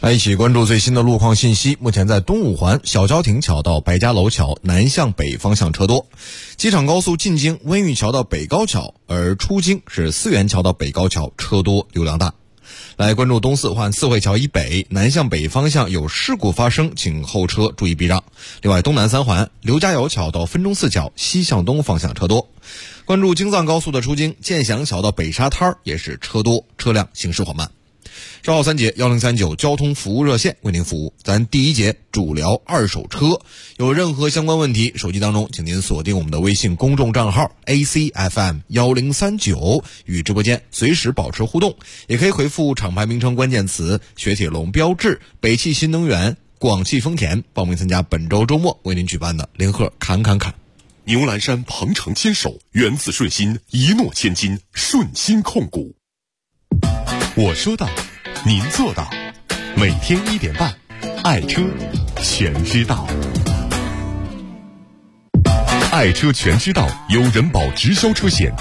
来一起关注最新的路况信息。目前在东五环小郊亭桥到白家楼桥南向北方向车多，机场高速进京温榆桥到北高桥，而出京是四元桥到北高桥车多流量大。来关注东四环四惠桥以北南向北方向有事故发生，请后车注意避让。另外东南三环刘家窑桥到分钟寺桥西向东方向车多。关注京藏高速的出京建祥桥到北沙滩也是车多，车辆行驶缓慢。稍后3节1039交通服务热线为您服务。咱第一节主聊二手车，有任何相关问题，手机当中请您锁定我们的微信公众账号 ACFM1039，与直播间随时保持互动，也可以回复厂牌名称关键词雪铁龙标致、北汽新能源、广汽丰田，报名参加本周周末为您举办的联合侃。 牛栏山鹏程牵手，源自顺心，一诺千金，顺心控股。我说到，您做到。每天1点半，爱车全知道。爱车全知道由人保直销车险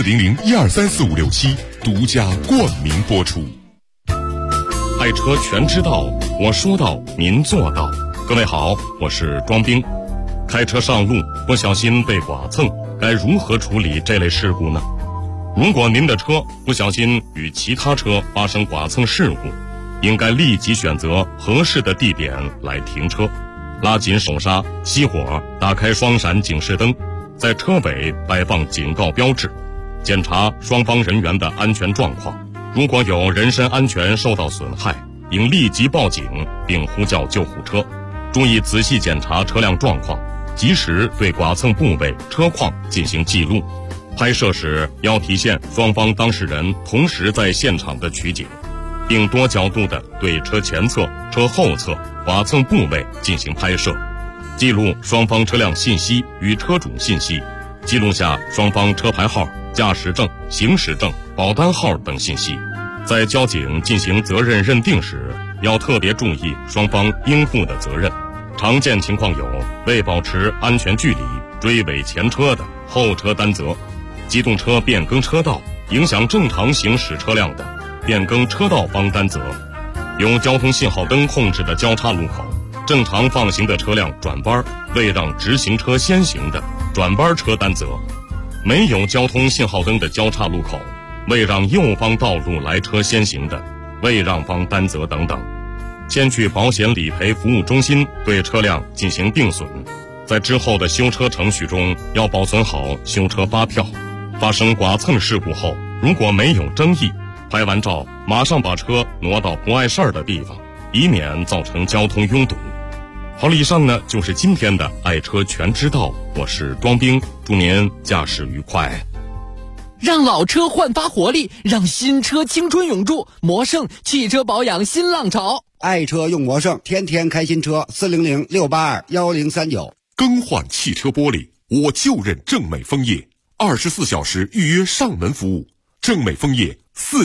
400123456独家冠名播出。 爱车全知道，我说到，您做到。各位好，我是庄兵。开车上路不小心被剐蹭，该如何处理这类事故呢？如果您的车不小心与其他车发生剐蹭事故，应该立即选择合适的地点来停车，拉紧手刹，熄火，打开双闪警示灯，在车尾摆放警告标志，检查双方人员的安全状况。如果有人身安全受到损害，应立即报警并呼叫救护车。注意仔细检查车辆状况，及时对剐蹭部位、车况进行记录。拍摄时要体现双方当事人同时在现场的取景，并多角度地对车前侧、车后侧剐蹭部位进行拍摄，记录双方车辆信息与车主信息，记录下双方车牌号、驾驶证、行驶证、保单号等信息。在交警进行责任认定时，要特别注意双方应负的责任。常见情况有未保持安全距离、追尾前车的，后车担责；机动车变更车道影响正常行驶车辆的，变更车道方担责；有交通信号灯控制的交叉路口，正常放行的车辆转弯未让直行车先行的，转弯车担责；没有交通信号灯的交叉路口，未让右方道路来车先行的，未让方担责等等。先去保险理赔服务中心对车辆进行定损，在之后的修车程序中要保存好修车发票。发生剐蹭事故后，如果没有争议，拍完照马上把车挪到不碍事儿的地方，以免造成交通拥堵。好了，以上呢就是今天的爱车全知道，我是庄兵，祝您驾驶愉快。 让老车焕发活力，让新车青春永驻。魔胜汽车保养新浪潮， 爱车用魔胜，天天开新车。400-682-1039。 更换汽车玻璃，我就认正美枫叶，24小时预约上门服务。正美枫叶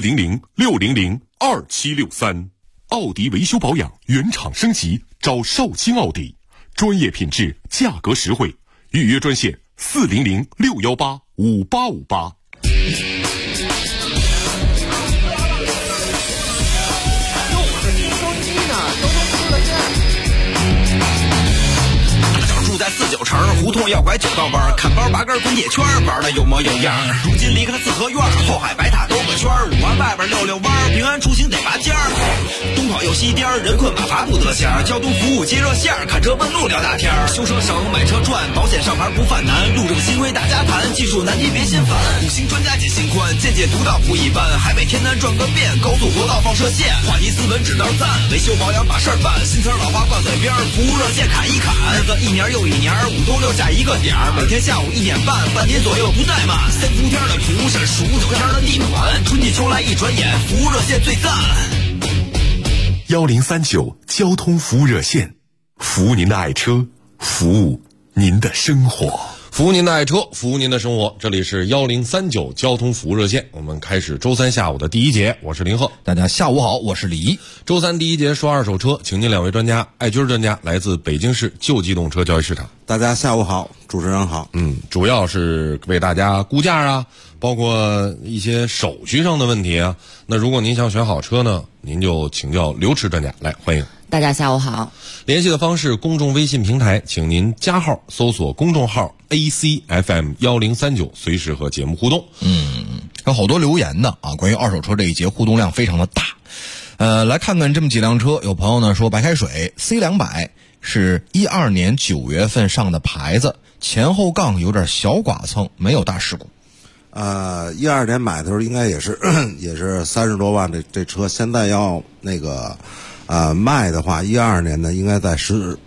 400-600-2763。奥迪维修保养原厂升级，找少卿奥迪，专业品质，价格实惠。预约专线400-618-5858。 住在49城，胡同要拐9道弯，看包拔根滚铁圈，玩的有模有样。如今离开了四合院，后海白塔兜个圈，5环外边溜弯，平安出行得拔尖儿。东跑又西颠，人困马乏不得闲，交通服务接热线，看车问路聊大天。修车省，买车赚，保险上牌不犯难，路正新规大家谈，技术难题别心烦。5星专家解心宽，见解独到不一般，海北天南转个遍，高速国道放射线，话题斯文指道赞，维修保养把事儿办，新词老话挂嘴边，服务热线砍一砍。日子一年又一年，5都6下一个点儿，每天下午1点半，半年左右不怠慢。3伏天的图是熟头天的地暖，春季秋来一转眼，服务热线最赞。 1039交通服务热线，服务您的爱车，服务您的生活。 服务您的爱车，服务您的生活。这里是1039交通服务热线，我们开始周三下午的第一节。我是林鹤， 大家下午好，我是李。 周三第一节说二手车，请进2位专家，爱军专家来自北京市旧机动车交易市场。 大家下午好，主持人好。 主要是为大家估价啊， 包括一些手续上的问题啊。那如果您想选好车呢，您就请教刘驰专家来，欢迎。 大家下午好。 联系的方式：公众微信平台，请您加号搜索公众号 ACFM1039，随时和节目互动。 有好多留言的啊，关于二手车这一节互动量非常的大。来看看这么几辆车，有朋友呢说白开水 C200是12年9月份上的牌子，前后杠有点小剐蹭，没有大事故。 12年买的时候应该也是30多万这车，现在要那个卖的话，12年的应该在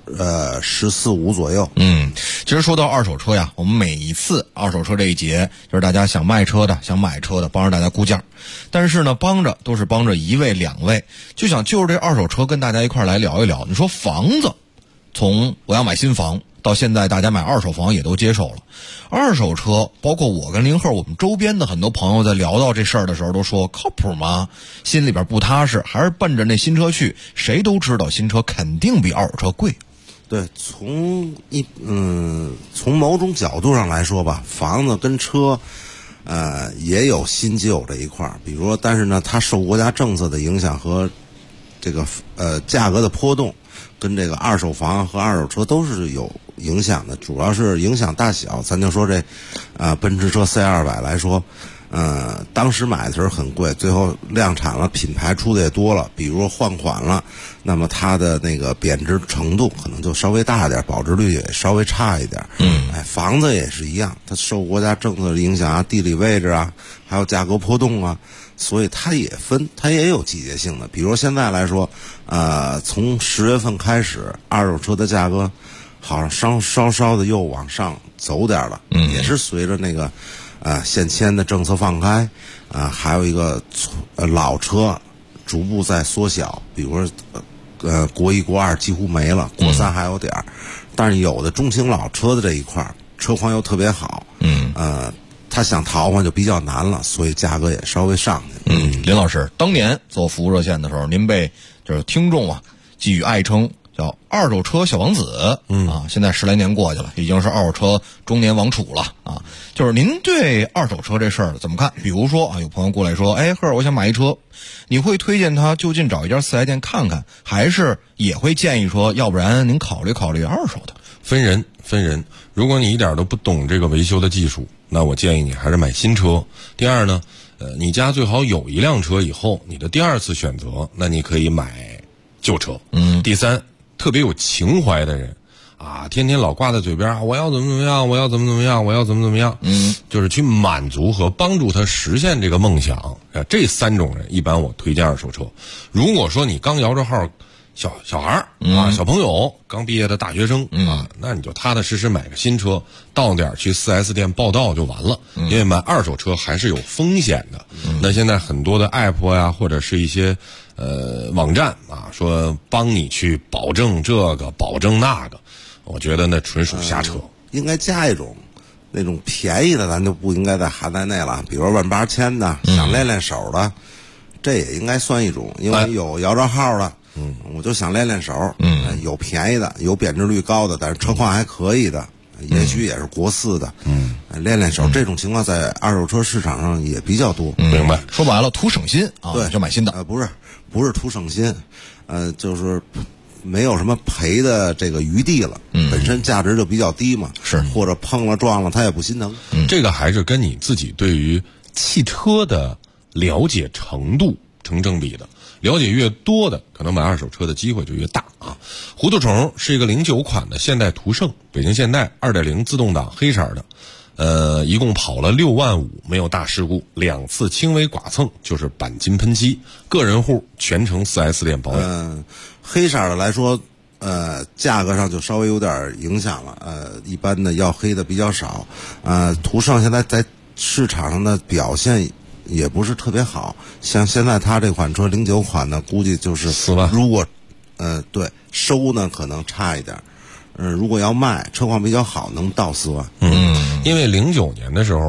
14、15左右。 其实说到二手车呀，我们每一次二手车这一节，就是大家想卖车的、想买车的，帮着大家估价。但是呢，都是帮着一位、两位，就想就是这二手车跟大家一块来聊一聊。你说房子，从我要买新房到现在大家买二手房也都接受了，二手车包括我跟林鹤我们周边的很多朋友在聊到这事儿的时候都说靠谱吗？心里边不踏实，还是奔着那新车去。谁都知道新车肯定比二手车贵。 对，从某种角度上来说吧，房子跟车也有新旧这一块儿，比如说，但是呢，它受国家政策的影响和这个价格的波动，跟这个二手房和二手车都是有影响的，主要是影响大小。咱就说这奔驰车 C200 来说，当时买的时候很贵，最后量产了，品牌出的也多了，比如说换款了，那么它的那个贬值程度可能就稍微大一点，保值率也稍微差一点。房子也是一样，它受国家政策的影响啊，地理位置啊，还有价格波动啊，所以它也有季节性的。比如现在来说，从10月份开始，二手车的价格好像稍稍的又往上走点了，也是随着那个现签的政策放开，还有一个老车逐步在缩小，比如说国1国2几乎没了，国3还有点儿，但是有的中型老车的这一块车况又特别好，他想淘换就比较难了，所以价格也稍微上去。 林老师当年做服务热线的时候，您被就是听众啊寄予爱称，叫二手车小王子。现在10来年过去了，已经是二手车中年王储了啊。就是您对二手车这事儿怎么看？比如说啊，有朋友过来说，赫，我想买一车，你会推荐他就近找一家4S店看看，还是也会建议说，要不然您考虑考虑二手的？ 分人。如果你一点都不懂这个维修的技术，那我建议你还是买新车。第二呢，你家最好有一辆车，以后你的第二次选择，那你可以买旧车。第三，特别有情怀的人啊，天天老挂在嘴边，我要怎么样，我要怎么样，我要怎么样，就是去满足和帮助他实现这个梦想。这3种人一般我推荐二手车。如果说你刚摇着号小孩啊，小朋友，刚毕业的大学生啊，那你就踏踏实实买个新车，到点去4S店报到就完了。因为买二手车还是有风险的。那现在很多的 app 呀，或者是一些网站啊，说帮你去保证这个保证那个，我觉得那纯属瞎扯。 应该加一种那种便宜的，咱就不应该再含在内了，比如18000的，想练练手的，这也应该算一种，因为有摇着号的。我就想练练手，有便宜的，有贬值率高的，但是车况还可以的，也许也是国4的，练练手，这种情况在二手车市场上也比较多。 明白？ 说白了，图省心啊， 对， 就买新的。 不是图省心，就是没有什么赔的这个余地了，本身价值就比较低嘛， 是， 或者碰了撞了，他也不心疼。 这个还是跟你自己对于汽车的了解程度成正比的。了解越多的，可能买二手车的机会就越大啊。糊涂虫是一个09款的现代途胜，北京现代 2.0 自动挡，黑色的，一共跑了6万5，没有大事故，2次轻微剐蹭，就是钣金喷漆，个人户，全程4S店保养。 黑色的来说，价格上就稍微有点影响了，一般的要黑的比较少，途胜现在在市场上的表现也不是特别好，像现在他这款车09款呢，估计就是 4万。 如果对收呢可能差一点，如果要卖车况比较好，能到4万。 因为09年的时候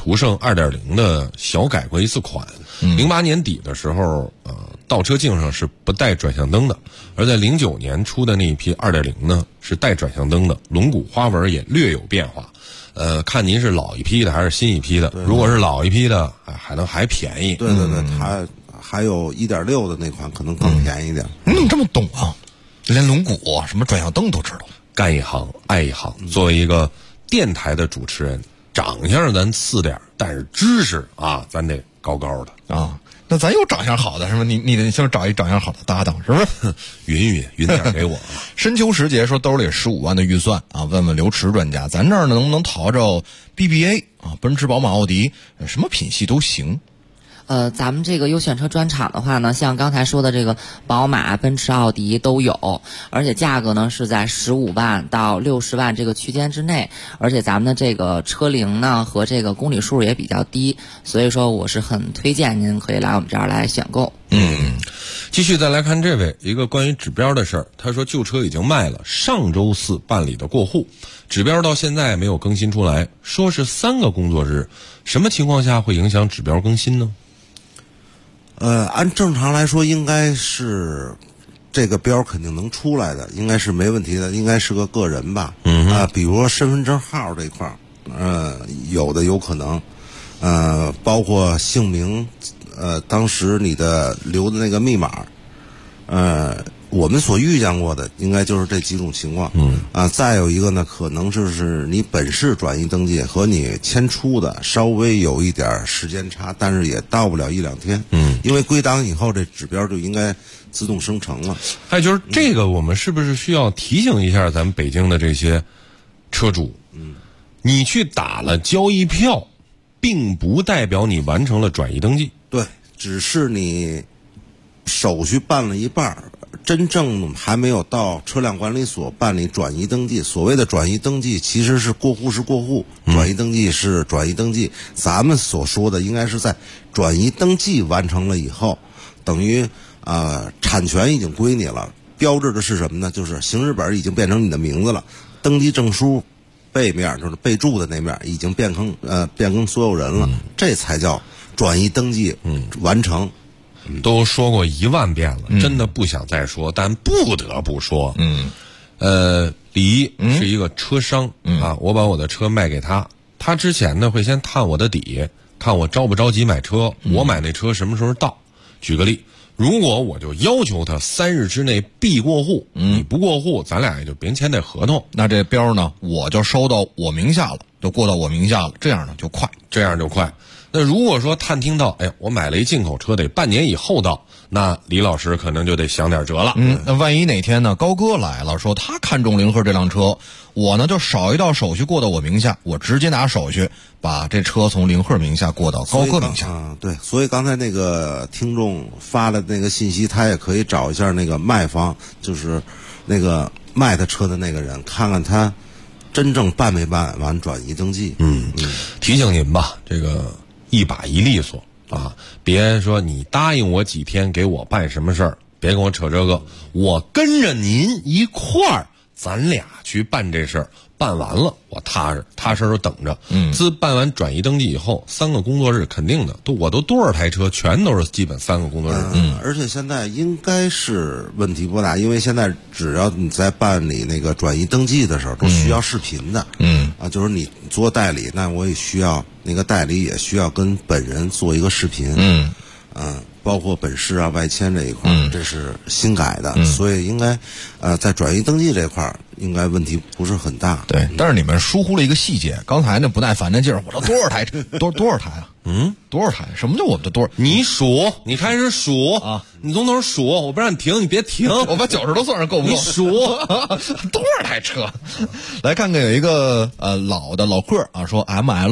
途胜 2.0 的小改过一次款。08年底的时候，倒车镜上是不带转向灯的，而在09年出的那一批 2.0 呢是带转向灯的，轮毂花纹也略有变化。看您是老一批的还是新一批的？如果是老一批的，还便宜。 对，还有 1.6 的那款可能更便宜一点。 你怎么这么懂啊？连轮毂什么转向灯都知道。 干一行爱一行，作为一个电台的主持人，长相咱次点，但是知识啊，咱得高高的啊。那咱有长相好的是吧？你得先找一长相好的搭档，是不是？ 匀点给我。 深秋时节说兜里15万的预算啊，问问刘驰专家，咱这儿呢能不能淘着 BBA 啊，奔驰、宝马、奥迪，什么品系都行。 咱们这个优选车专场的话呢，像刚才说的这个宝马、奔驰、奥迪都有，而且价格呢是在15万到60万这个区间之内，而且咱们的这个车龄呢和这个公里数也比较低，所以说我是很推荐您可以来我们这儿来选购。 继续再来看这位一个关于指标的事儿，他说旧车已经卖了，上周四办理的过户，指标到现在没有更新出来，说是3个工作日，什么情况下会影响指标更新呢？ 按正常来说，应该是这个标肯定能出来的，应该是没问题的，应该是个个人吧。比如说身份证号这块儿，有的有可能，包括姓名，当时你的留的那个密码，我们所遇见过的应该就是这几种情况。再有一个呢，可能就是你本市转移登记和你迁出的稍微有一点时间差，但是也到不了1-2天。因为归档以后，这指标就应该自动生成了。 还有就是这个，我们是不是需要提醒一下咱们北京的这些车主？你去打了交易票，并不代表你完成了转移登记。 对，只是你手续办了一半，真正还没有到车辆管理所办理转移登记。所谓的转移登记其实是过户是过户，转移登记是转移登记。咱们所说的应该是在转移登记完成了以后，等于产权已经归你了，标志的是什么呢？就是行驶本已经变成你的名字了，登记证书背面就是备注的那面已经变更所有人了，这才叫转移登记完成。 都说过1万遍了，真的不想再说，但不得不说。李一是一个车商啊，我把我的车卖给他，他之前呢会先探我的底，看我着不着急买车，我买那车什么时候到。举个例，如果我就要求他3日之内必过户，你不过户，咱俩也就别签这合同。 那这标呢，我就收到我名下了，就过到我名下了，这样呢就快。 那如果说探听到，我买了一进口车得半年以后到，那李老师可能就得想点辙了。 那万一哪天呢，高哥来了，说他看中凌鹤这辆车，我呢就少一道手续过到我名下，我直接拿手续把这车从凌鹤名下过到高哥名下。 对，所以刚才那个听众发的那个信息，他也可以找一下那个卖方，就是那个卖他车的那个人，看看他真正办没办完转移登记。 提醒您吧，这个一把一利索啊，别说你答应我几天给我办什么事儿，别跟我扯这个，我跟着您一块儿，咱俩去办这事儿，办完了我踏实就等着。自办完转移登记以后，3个工作日肯定的，我都多少台车，全都是基本3个工作日。 而且现在应该是问题不大，因为现在只要你在办理那个转移登记的时候，都需要视频的。就是你做代理，那我也需要那个代理也需要跟本人做一个视频。包括本市啊、外迁这一块，这是新改的，所以应该在转移登记这块应该问题不是很大。 对，但是你们疏忽了一个细节，刚才那不耐烦的劲儿，我说多少台车，多少台啊？多少台？什么叫我们的多少？ 你数，你开始数啊！你从头数，我不让你停，你别停。 我把90都算上够不够？ 你数多少台车？来看看有一个老贺啊，说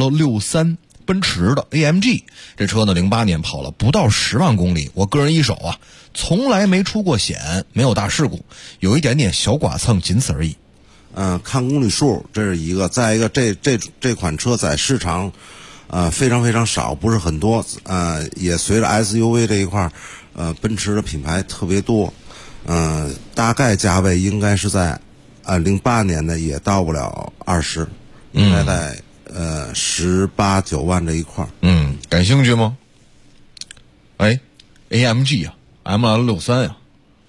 ML63。奔驰的 AMG 这车呢，08年跑了不到10万公里，我个人一手啊，从来没出过险，没有大事故，有一点点小剐蹭，仅此而已。 看公里数这是一个，再一个这款车在市场非常非常少，不是很多，也随着 SUV 这一块奔驰的品牌特别多，大概价位应该是在08年的也到不了20，应该在 18、19万这一块。 感兴趣吗？哎 ，AMG 啊 ，ML63 呀，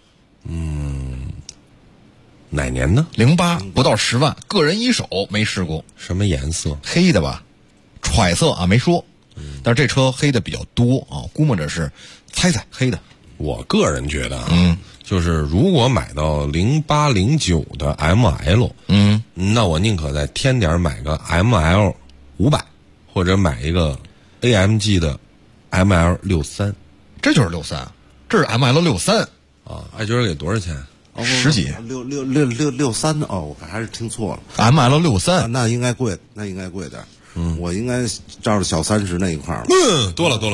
哪年呢 ？08不到10万，个人一手没试过。 什么颜色？ 黑的吧，揣测啊没说，但是这车黑的比较多啊，估摸着是猜黑的。 我个人觉得就是如果买到08、09的 ML，那我宁可再添点买个 ML 500，或者买一个 AMG 的 ML63。 这就是63，这是 ML63 啊！艾娟给多少钱 ？10几 ？63的哦，我还是听错了。 ML63、 那应该贵，那应该贵点。我应该照着小30那一块了。 多了，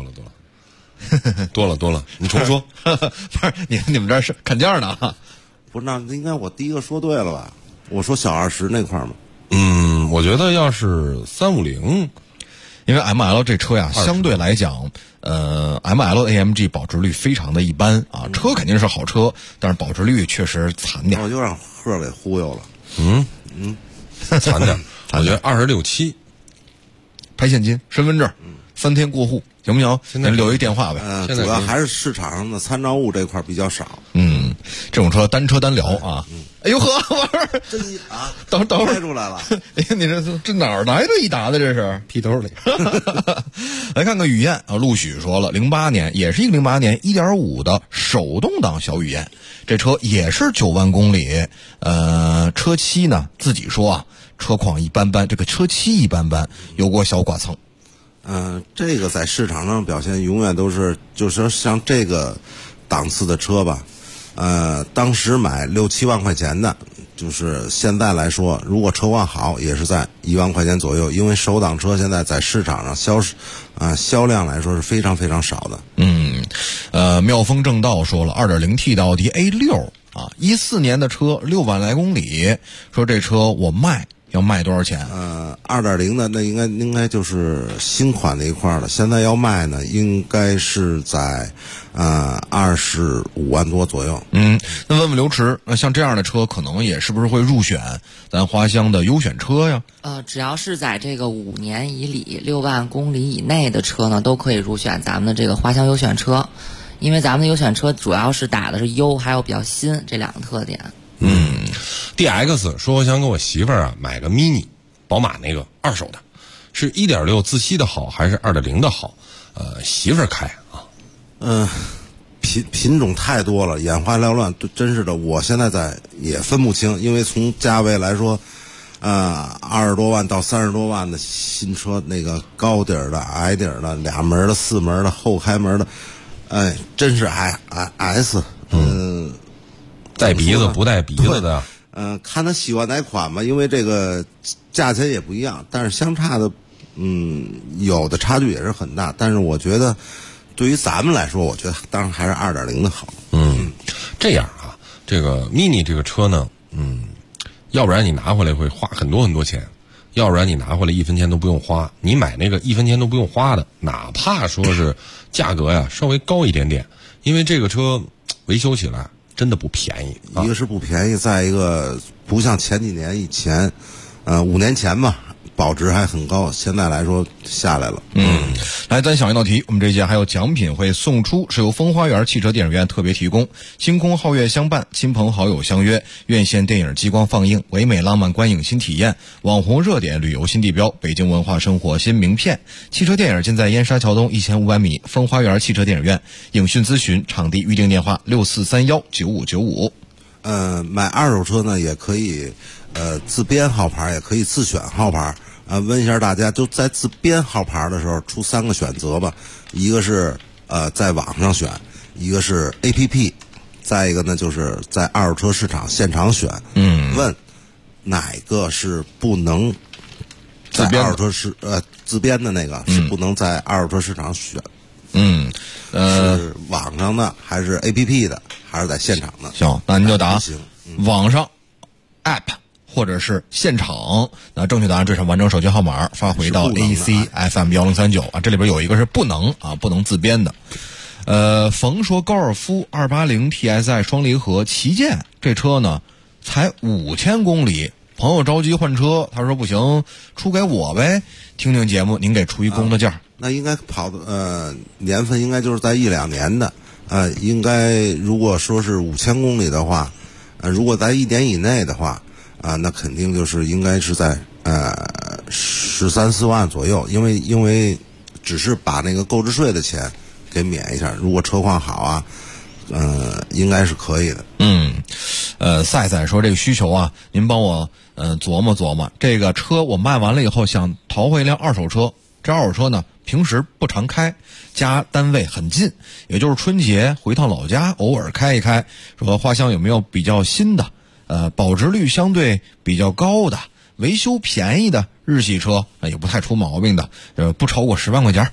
你重说。 不是你们这是看价呢？ 不是，那应该我第一个说对了吧？我说小20那块嘛。 我觉得要是350， 因为 ML 这车呀，相对来讲，ML AMG 保值率非常的一般啊。车肯定是好车，但是保值率确实惨点。 我就让贺给忽悠了。 惨点。我觉得26、7， 拍现金、身份证，3天过户，行不行？现在留一电话呗。 主要还是市场上的参照物这块比较少。 这种车单车单聊啊。哎呦呵， 这啊， 等会儿拍出来了。 哎，你这哪儿来的一沓的？这是屁兜里。 来看看雨燕啊，陆许说了，08年也是一个08年 1.5 的手动挡小雨燕，这车也是9万公里。车漆呢自己说啊，车况一般般，这个车漆一般般，有过小剐蹭。 这个在市场上表现永远都是，就是说像这个档次的车吧，当时买6、7万块钱的，就是现在来说，如果车况好，也是在1万块钱左右。因为手挡车现在在市场上销量来说是非常非常少的。 妙风正道说了 2.0T 的奥迪 A6啊，14年的车，6万来公里，说这车我要卖多少钱 ？2.0的那应该就是新款那一块了。现在要卖呢，应该是在25万多左右。 那问问刘驰，像这样的车可能也是不是会入选咱花乡的优选车呀？ 只要是在这个5年以里6万公里以内的车呢，都可以入选咱们的这个花乡优选车。因为咱们的优选车主要是打的是优，还有比较新这两个特点。 DX 说我想给我媳妇儿买个 mini， 宝马那个2手的，是1.6自吸的好还是2.0的好？媳妇儿开啊。 品种太多了，眼花缭乱，真是的，我现在也分不清，因为从价位来说，20多万到30多万的新车，那个高底儿的、矮底儿的、2门的、4门的、后开门的，真是 S， 带鼻子不带鼻子的。 看他喜欢哪款吧，因为这个价钱也不一样，但是相差的，有的差距也是很大。但是我觉得，对于咱们来说，我觉得当然还是2.0的好。 这样啊，这个 mini 这个车呢，要不然你拿回来会花很多很多钱，要不然你拿回来1分钱都不用花。你买那个1分钱都不用花的，哪怕说是价格呀稍微高一点点，因为这个车维修起来真的不便宜。 一个是不便宜，再一个不像前几年以前，5年前吧，保值还很高，现在来说下来了。 来，咱想一道题，我们这届还有奖品会送出，是由风花园汽车电影院特别提供，星空皓月相伴，亲朋好友相约，院线电影激光放映，唯美浪漫观影新体验，网红热点旅游新地标，北京文化生活新名片。汽车电影尽在燕莎桥东1500米风花园汽车电影院，影讯咨询场地预订电话64319595。 买2手车呢也可以，自编号牌也可以自选号牌。问一下大家，就在自编号牌的时候出3个选择吧，一个是在网上选，一个是 APP， 再一个呢就是在2手车市场现场选。问哪个是不能在2手车自编的那个是不能在2手车市场选。是网上的还是 APP 的还是在现场的？ 行，那您就答网上 App 或者是现场。那正确答案缀上完整手机号码发回到 ACFM1039啊，这里边有一个是不能自编的。冯说高尔夫280 TSI 双离合旗舰这车呢才5000公里朋友着急换车，他说不行，出给我呗。听听节目，您给出一公的价。 那应该跑的年份应该就是在1-2年的，应该如果说是5000公里的话，如果在1年以内的话，那肯定就是应该是在13-14万左右，因为只是把那个购置税的钱给免一下，如果车况好啊，应该是可以的。 赛赛说这个需求啊，您帮我琢磨琢磨，这个车我卖完了以后想淘回一辆二手车，这二手车呢平时不常开，家单位很近，也就是春节回趟老家偶尔开一开，说花乡有没有比较新的保值率相对比较高的维修便宜的日系车，也不太出毛病的，不超过10万块钱。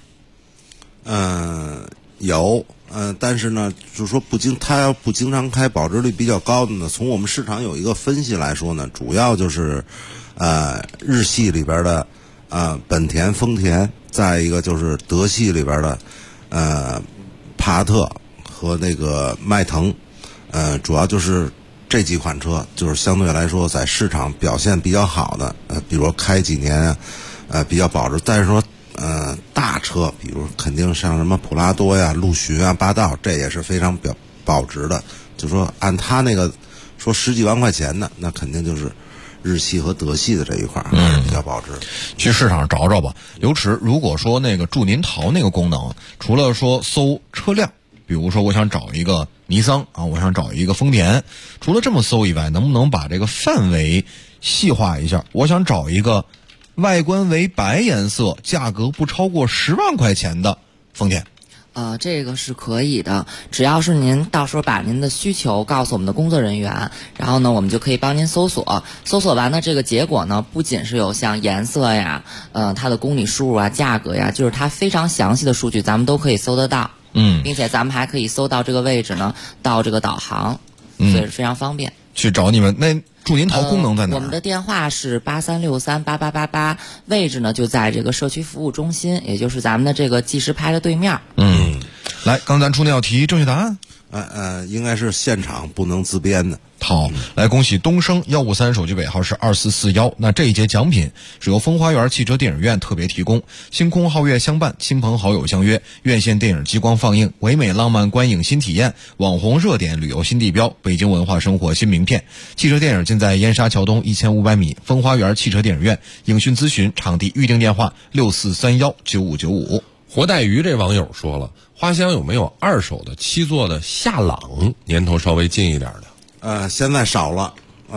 有，但是呢，就是说他要不经常开，保值率比较高的呢，从我们市场有一个分析来说呢，主要就是日系里边的本田、丰田，再一个就是德系里边的帕萨特和那个迈腾，主要就是这几款车，就是相对来说在市场表现比较好的，比如开几年比较保值。但是说大车，比如肯定像什么普拉多呀、陆巡啊、霸道，这也是非常保值的。就说按他那个说10几万块钱的，那肯定就是日系和德系的这一块还是比较保值。 去市场上找找吧。刘驰，如果说那个祝您淘那个功能，除了说搜车辆，比如说我想找一个尼桑啊，我想找一个丰田，除了这么搜以外，能不能把这个范围细化一下？我想找一个外观为白颜色，价格不超过10万块钱的丰田。 这个是可以的，只要是您到时候把您的需求告诉我们的工作人员，然后呢，我们就可以帮您搜索。搜索完的这个结果呢，不仅是有像颜色呀，它的公里数啊、价格呀，就是它非常详细的数据，咱们都可以搜得到。并且咱们还可以搜到这个位置呢，到这个导航，所以是非常方便。 去找你们那祝您淘功能在哪儿？ 我们的电话是83638888，位置呢就在这个社区服务中心，也就是咱们的这个计时拍的对面。 来，刚咱出那道题正确答案。 应该是现场不能自编的。 好，来恭喜东升153手机尾号是2441。那这一节奖品是由风花园汽车电影院特别提供，星空皓月相伴，亲朋好友相约，院线电影激光放映，唯美浪漫观影新体验，网红热点旅游新地标，北京文化生活新名片。汽车电影尽在燕莎桥东1500米风花园汽车电影院。影讯咨询场地预订电话64319595。 活带鱼这网友说了，花乡有没有2手的7座的夏朗，年头稍微近一点的？ 现在少了。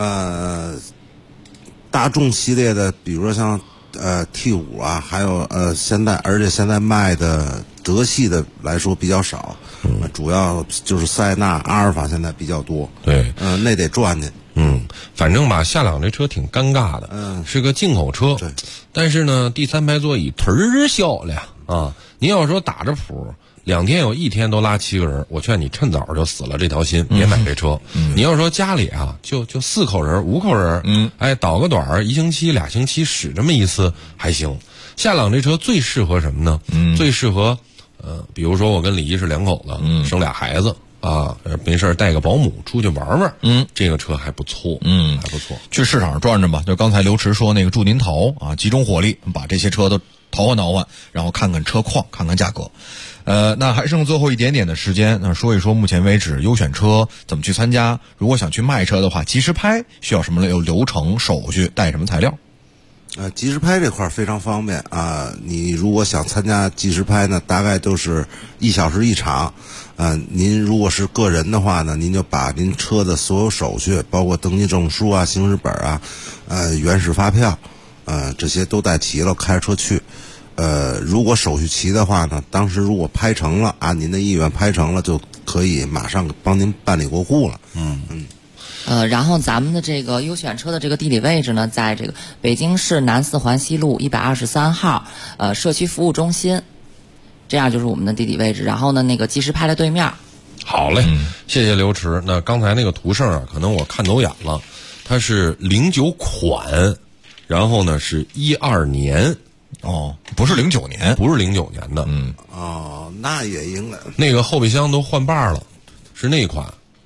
大众系列的，比如说像T5啊，还有而且现在卖的德系的来说比较少，主要就是塞纳、阿尔法现在比较多。 对， 那得赚去。 反正吧，夏朗这车挺尴尬的，是个进口车， 对， 但是呢，第3排座椅忒小了啊！您要说打着谱，2天有1天都拉7个人，我劝你趁早就死了这条心，别买这车。你要说家里啊，就4口人、5口人，倒个短1星期、2星期使这么一次还行。夏朗这车最适合什么呢？最适合比如说我跟李一是2口子，生俩孩子。没事带个保姆出去玩玩，这个车还不错，还不错。 去市场上转转吧，就刚才刘驰说那个祝您淘啊，集中火力把这些车都淘换淘换，然后看看车况，看看价格。那还剩最后一点点的时间，那说一说目前为止优选车怎么去参加。如果想去卖车的话，即时拍需要什么流程手续，带什么材料？ 即时拍这块非常方便啊！你如果想参加即时拍呢，大概都是1小时1场。您如果是个人的话呢，您就把您车的所有手续，包括登记证书啊、行驶本啊、原始发票，这些都带齐了，开着车去。如果手续齐的话呢，当时如果拍成了，按您的意愿拍成了，就可以马上帮您办理过户了。 然后咱们的这个优选车的这个地理位置呢，在这个北京市南4环西路123号，社区服务中心，这样就是我们的地理位置。然后呢，那个即时拍的对面。 好嘞，谢谢刘驰。那刚才那个途胜啊，可能我看走眼了，它是09款，然后呢是12年。 不是09年， 不是09年的。 那也应该。 那个后备箱都换把了，是那款。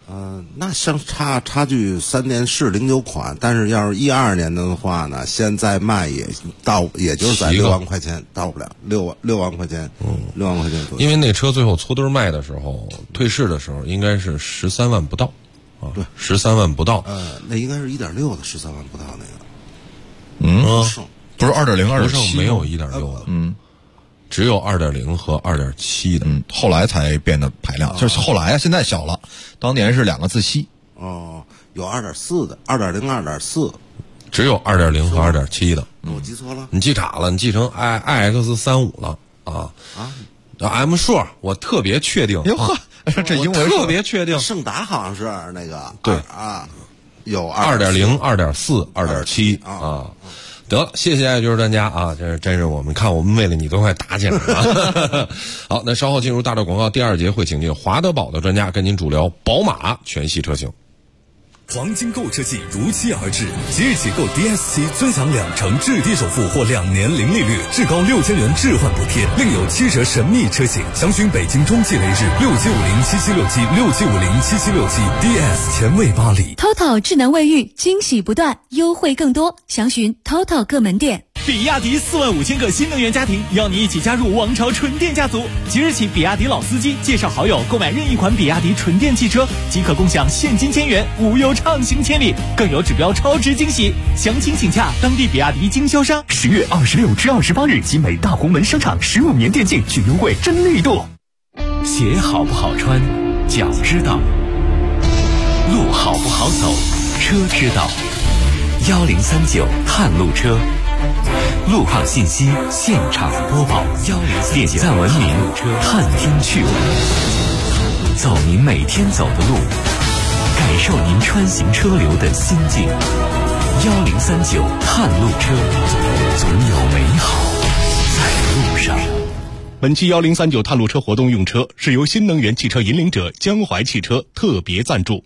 那差距3年是09款，但是要是12年的话呢，现在卖也就是在6万块钱，到不了6万块钱，6万块钱左右。 因为那车最后搓堆卖的时候，退市的时候应该是13万不到，啊，对，13万不到。 那应该是1.6的13万不到那个。 不是2.0、 2.7，没有1.6的，只有2.0和2.7的， 后来才变得排量，就是后来现在小了，当年是2个自吸。 有2.4的，2.0、2.4， 只有2.0和2.7的。 我记错了， 你记岔了，你记成 iX35了啊！M 硕，我特别确定。 哟呵，这英文特别确定。 胜达好像是那个， 对有 2.0、2.4、2.7啊。得，谢谢爱就是专家啊，这真是我们看我们为了你都快打起来了。好，那稍后进入大段广告，第2节会请进华德宝的专家跟您主聊宝马全系车型。 黄金购车季如期而至，即日起购 DS7尊享2成至低首付或2年零利率，至高6000元置换补贴，另有7折神秘车型。详询北京中汽雷士675077676767 DS 前卫巴黎。 TOTO 智能卫浴惊喜不断，优惠更多，详询 TOTO 各门店。 比亚迪45000个新能源家庭，邀你一起加入王朝纯电家族。即日起，比亚迪老司机介绍好友购买任意款比亚迪纯电汽车，即可共享现金1000元，无忧畅行千里，更有指标超值惊喜。详情请洽当地比亚迪经销商。 10月26至28日，集美大红门商场15年电竞巨优惠真力度。 鞋好不好穿，脚知道；路好不好走，车知道。1039探路车。路况信息现场播报，1039点赞文明，探听趣闻，走您每天走的路，感受您穿行车流的心境。1039探路车，总有美好在路上。 本期1039探路车活动用车是由新能源汽车引领者江淮汽车特别赞助。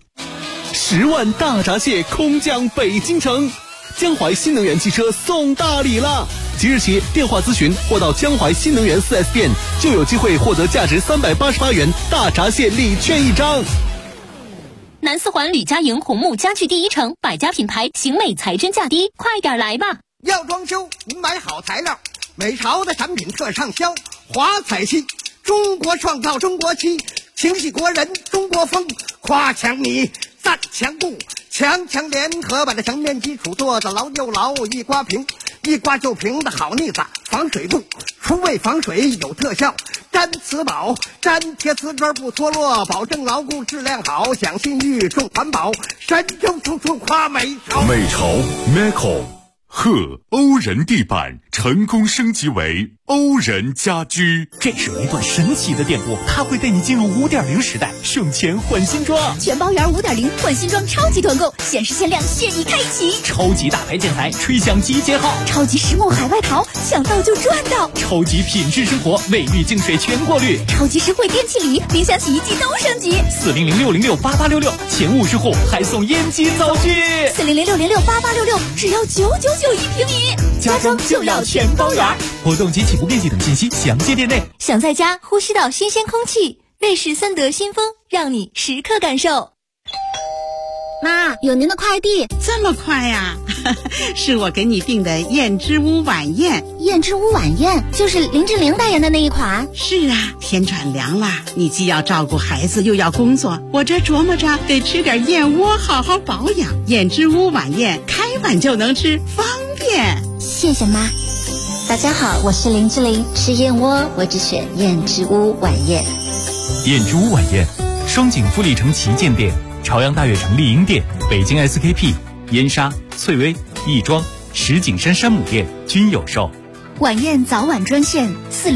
10万大闸蟹空降北京城。江淮新能源汽车送大礼了！即日起电话咨询或到江淮新能源 4S 店，就有机会获得价值388元大闸蟹礼券1张。 南四环吕家营红木家具第1城，百家品牌，型美材真价低，快点来吧！ 要装修，您买好材料，美潮的产品特畅销，华彩漆，中国创造中国漆，情系国人中国风，夸墙米，赞墙布。强联合把这墙面基础做得牢又牢，一刮平一刮就平的好腻子，防水布，除味防水有特效，粘瓷宝，粘贴瓷砖不脱落，保证牢固质量好，享信誉重环保，神州处处夸美潮。 美潮 Meco 欧人地板成功升级为欧人家居， 这是一段神奇的电波，它会带你进入5.0时代，省钱换新装， 全包圆5.0换新装超级团购，限时限量现已开启， 超级大牌建材吹响集结号， 超级实木海外淘抢到就赚到， 超级品质生活卫浴净水全过滤， 超级实惠电器礼，冰箱洗衣机都升级 ，400-606-8866，前50户还送烟机灶具 ，400-606-8866，只要999一平米， 家装就要全包圆。活动及起步面积等信息详见店内。 想在家呼吸到新鲜空气，瑞士森德新风让你时刻感受。 妈，有您的快递。 这么快呀？是我给你订的燕之屋晚宴。 燕之屋晚宴就是林志玲代言的那一款。 是啊，天转凉了，你既要照顾孩子又要工作，我这琢磨着得吃点燕窝好好保养。燕之屋晚宴开碗就能吃，方便。 谢谢妈。大家好，我是林志玲，吃燕窝我只选燕之屋晚宴。 燕之屋晚宴，双井富力城旗舰店、朝阳大悦城丽婴店、北京 SKP、燕莎、翠微、亦庄、石景山山姆店均有售。 晚宴早晚专线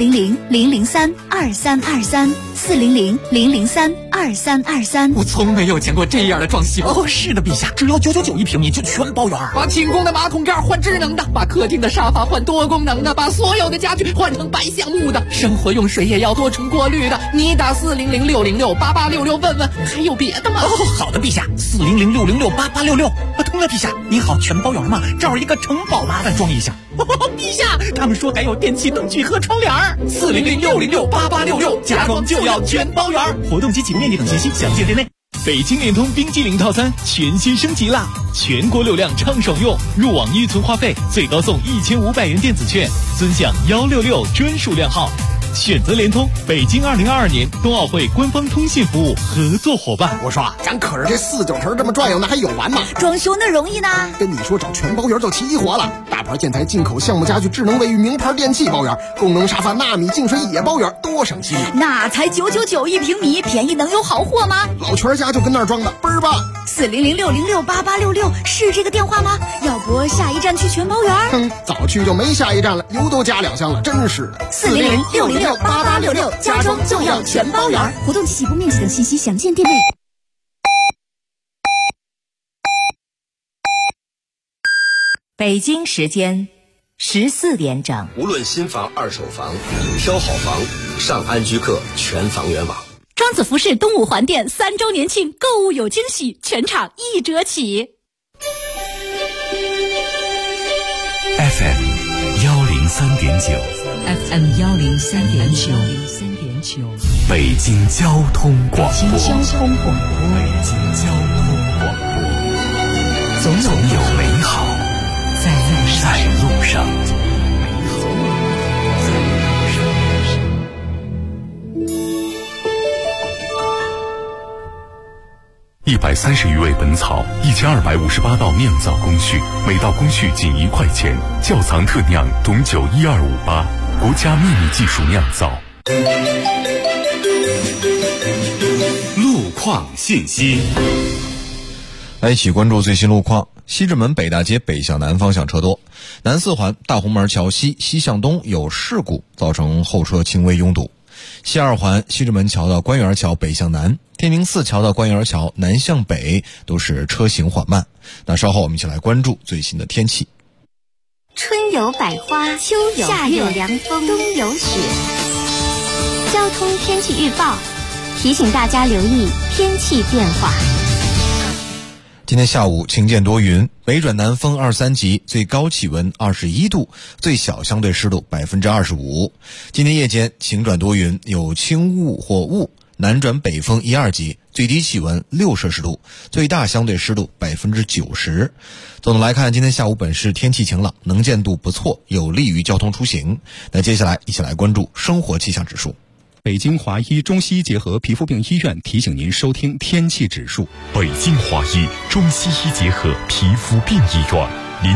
400-003-2323，400-003-2323。 我从没有见过这样的装修。哦，是的，陛下，只要999一平米就全包圆。把寝宫的马桶盖换智能的，把客厅的沙发换多功能的，把所有的家具换成白橡木的，生活用水也要多重过滤的。你打400-606-8866问问，还有别的吗？哦，好的，陛下，400-606-8866。通了，陛下，你好，全包圆吗？这儿一个城堡，麻烦装一下。陛下，他们说还有电器灯具和窗帘，400-606-8866，家装就要全包圆。活动及起步面积等信息详见店内。 北京联通冰激凌套餐全新升级啦！全国流量畅爽用，入网预存话费最高送1500元电子券，尊享166专属量号。选择联通，北京2022年冬奥会官方通信服务合作伙伴。 我说咱可是这4-9成这么转悠，那还有完吗？ 装修那容易呢？ 跟你说找全包圆就齐活了，大牌建材、进口项目家具、智能卫浴、名牌电器包圆，功能沙发、纳米净水也包圆，多省心啊！ 那才999一平米，便宜能有好货吗？ 老全家就跟那儿装的，倍儿棒 ！400-606-8866是这个电话吗？要不下一站去全包圆？ 早去就没下一站了，油都加2箱了，真是的。 400-606-8866，家装就要全包圆。活动及起步面积等信息详见店内。 北京时间14点整。 无论新房、二手房，挑好房，上安居客全房源网。 庄子服饰东五环店3周年庆购物有惊喜，全场1折起。 FM 103.9 FM 103.9， 北京交通广播。 北京交通广播， 总有美好在路上。130余味本草，1258道酿造工序，每道工序仅1块钱。窖藏特酿董酒12588，国家秘密技术酿造。 路况信息。 来一起关注最新路况。西直门北大街北向南方向车多，南4环大红门桥西西向东有事故，造成后车轻微拥堵。西2环西直门桥到官园桥北向南，天明寺桥到官园桥南向北都是车行缓慢。那稍后我们一起来关注最新的天气。 春有百花，秋有夏有凉风，冬有雪。交通天气预报提醒大家留意天气变化。 今天下午晴间多云，北转南风2-3级，最高气温21度，最小相对湿度25%。今天夜间晴转多云，有轻雾或雾，南转北风1-2级，最低气温6摄氏度，最大相对湿度90%。总的来看，今天下午本市天气晴朗，能见度不错，有利于交通出行。那接下来一起来关注生活气象指数。 北京华医中西医结合皮肤病医院提醒您收听天气指数。 北京华医中西医结合皮肤病医院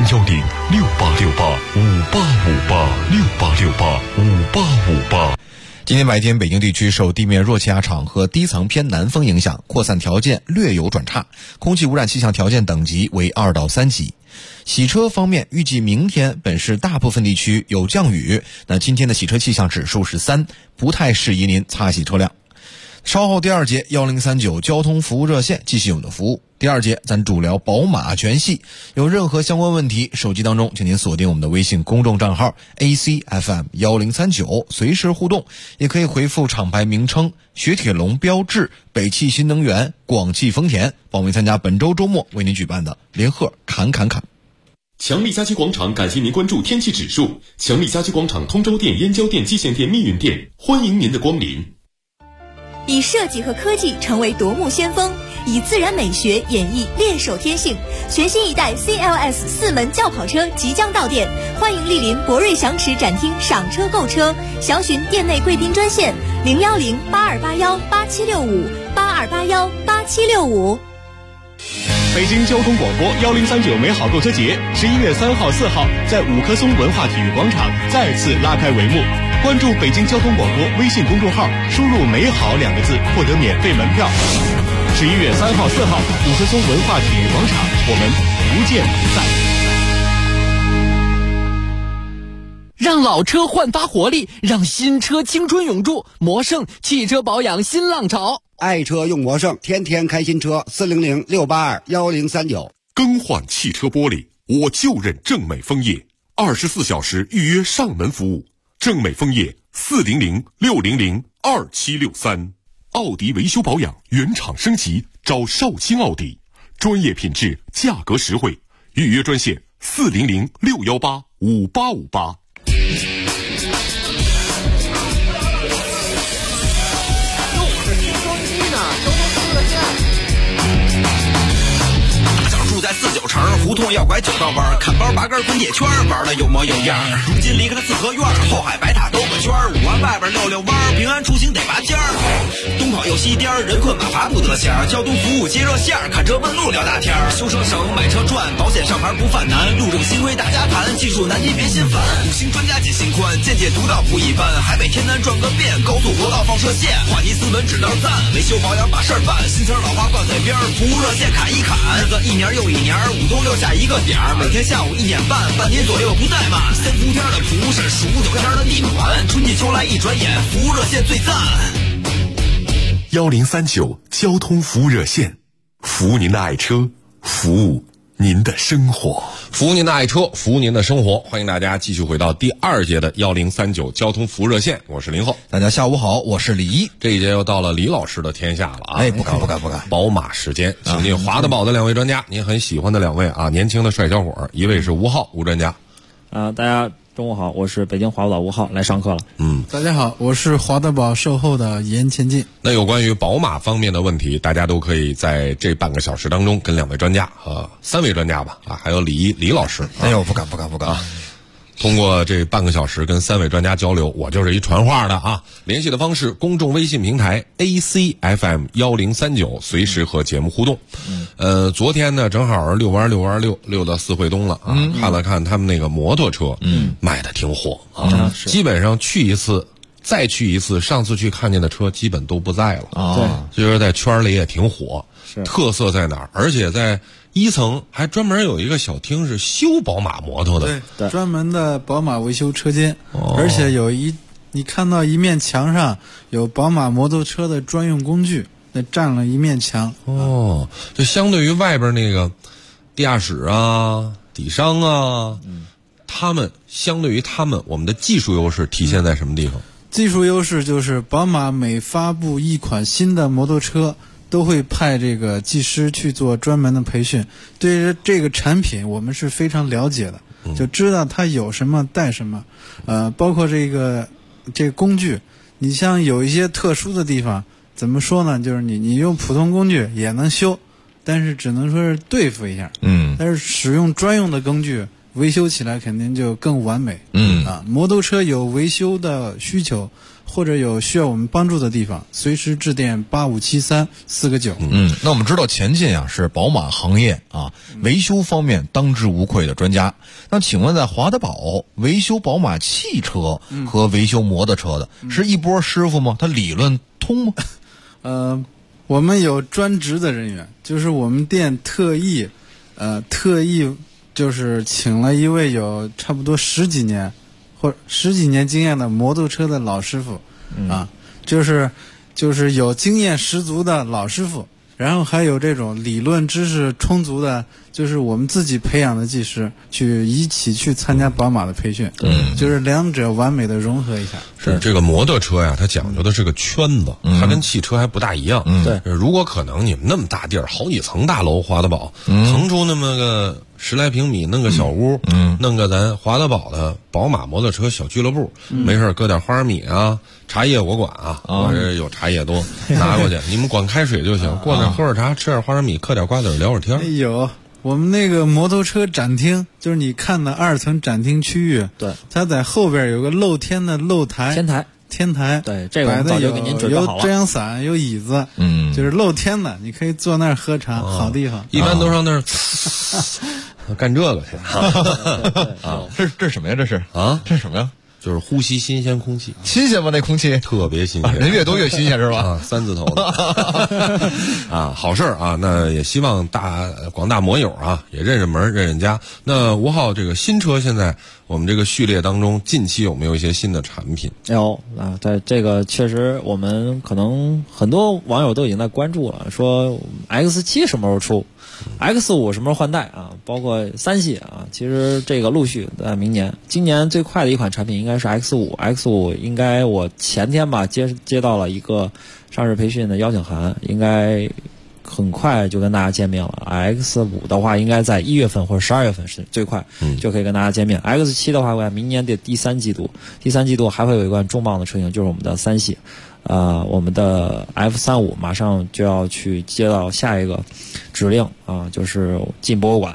，010-6868-5858，6868-5858。 今天白天，北京地区受地面弱气压场和低层偏南风影响，扩散条件略有转差，空气污染气象条件等级为2到3级。洗车方面，预计明天本市大部分地区有降雨，那今天的洗车气象指数是3，不太适宜您擦洗车辆。稍后第2节1039交通服务热线继续我们的服务。第2节咱主聊宝马全系，有任何相关问题，手机当中请您锁定我们的微信公众账号 ACFM1039，随时互动，也可以回复厂牌名称雪铁龙标致、北汽新能源、广汽丰田，报名参加本周周末为您举办的联合侃。 强力家居广场感谢您关注天气指数。强力家居广场通州店、燕郊店、蓟县店、密云店，欢迎您的光临。 以设计和科技成为夺目先锋，以自然美学演绎猎手天性。全新一代 CLS 4门轿跑车即将到店，欢迎莅临博瑞祥驰展厅赏车购车，详询店内贵宾专线010-8281-8765，8281-8765。 北京交通广播1039美好购车节11月3号、4号在五棵松文化体育广场再次拉开帷幕。关注北京交通广播微信公众号，输入美好2个字获得免费门票。11月3号、4号五棵松文化体育广场，我们不见不散。让老车焕发活力，让新车青春永驻。魔胜汽车保养新浪潮， 爱车用魔胜，天天开新车。400-682-1039。 更换汽车玻璃，我就认正美枫叶，24小时预约上门服务。正美枫叶400-600-2763。奥迪维修保养原厂升级，找绍兴奥迪，专业品质，价格实惠。预约专线400-618-5858。 胡同要拐九道弯，看包拔根滚铁圈，玩的有模有样。如今离开了四合院，后海白塔兜个圈，5环外边溜溜弯，平安出行得拔尖儿。东跑又西颠，人困马乏不得闲，交通服务接热线，看车问路聊大天。修车省，买车赚，保险上牌不犯难，路政新规大家谈，技术难题别心烦。5星专家解心宽，见解独到不一般，海北天南转个遍，高速国道放射线，话题斯文指导赞，维修保养把事儿办，新词老话挂嘴边，服务热线砍一砍，日子一年又一年，5都留下一个点儿，每天下午1点半，半年左右不怠慢，3伏天的蒲是数9天的地暖，春季秋来一转眼，服务热线最赞。 1039交通服务热线，服务您的爱车，服务您的生活， 服务您的爱车，服务您的生活。欢迎大家继续回到第2节的1039交通服务热线，我是林厚。 大家下午好，我是李一。 这一节又到了李老师的天下了啊！ 不敢。 宝马时间，请进华德宝的2位专家，您很喜欢的2位啊，年轻的帅小伙，一位是吴昊吴专家。 大家中午好，我是北京华德宝吴昊，来上课了。 大家好，我是华德宝售后的严前进。 那有关于宝马方面的问题，大家都可以在这半个小时当中跟2位专家3位专家吧还有李老师。 不敢。 通过这半个小时跟3位专家交流，我就是一传话的啊。联系的方式，公众微信平台 ACFM1039，随时和节目互动。昨天呢，正好遛弯溜到四惠东了啊，看了看他们那个摩托车，卖的挺火啊，基本上去一次再去一次，上次去看见的车基本都不在了啊。对，就是在圈里也挺火。特色在哪儿？而且在1层还专门有一个小厅是修宝马摩托的， 对，专门的宝马维修车间，而且你看到一面墙上有宝马摩托车的专用工具，那占了一面墙。 就相对于外边那个地下室啊、底商啊，相对于我们的技术优势体现在什么地方？ 技术优势就是宝马每发布一款新的摩托车，都会派这个技师去做专门的培训，对于这个产品我们是非常了解的，就知道它有什么带什么，包括这个工具，你像有一些特殊的地方，怎么说呢？就是你用普通工具也能修，但是只能说是对付一下，但是使用专用的工具，维修起来肯定就更完美。摩托车有维修的需求，或者有需要我们帮助的地方，随时致电8573-4个9。 那我们知道前进是宝马行业维修方面当之无愧的专家。那请问在华德宝维修宝马汽车和维修摩托车的是一波师傅吗？他理论通吗？ 我们有专职的人员，就是我们店特意就是请了一位有差不多十几年经验的摩托车的老师傅，就是有经验十足的老师傅，然后还有这种理论知识充足的，就是我们自己培养的技师，一起去参加宝马的培训，就是两者完美的融合一下。 是这个摩托车呀，它讲究的是个圈子，它跟汽车还不大一样。 对， 如果可能，你们那么大地儿，好几层大楼，华德宝腾出那么个10来平米，弄个小屋，弄个咱华德宝的宝马摩托车小俱乐部，没事搁点花生米啊，茶叶我管我这有茶叶都拿过去，你们管开水就行，过那喝点茶，吃点花生米，嗑点瓜子，聊会儿天。 有我们那个摩托车展厅，就是你看的2层展厅区域， 对， 它在后边有个露天的天台， 对，这个我们早就给您准备好了， 有遮阳伞，有椅子，就是露天的，你可以坐那儿喝茶，好地方。 一般都上那儿干这个去这是什么呀？这是这是什么呀？ 就是呼吸新鲜空气。 新鲜吗？那空气特别新鲜， 人越多越新鲜是吧 ？3字头的好事啊！那也希望广大摩友也认识门认识家。那吴昊，这个新车现在我们这个序列当中，近期有没有一些新的产品？ 有在这个确实我们可能很多网友都已经在关注了，说 X7 什么时候出，X5 什么时候换代包括3系其实这个陆续在明年。今年最快的一款产品应该是 X5 应该我前天吧接到了一个上市培训的邀请函，应该很快就跟大家见面了。X5 的话应该在1月份或者12月份是最快就可以跟大家见面。X7 的话在明年的第三季度还会有一款重磅的车型，就是我们的3系。我们的 F35 马上就要去接到下一个指令就是进博物馆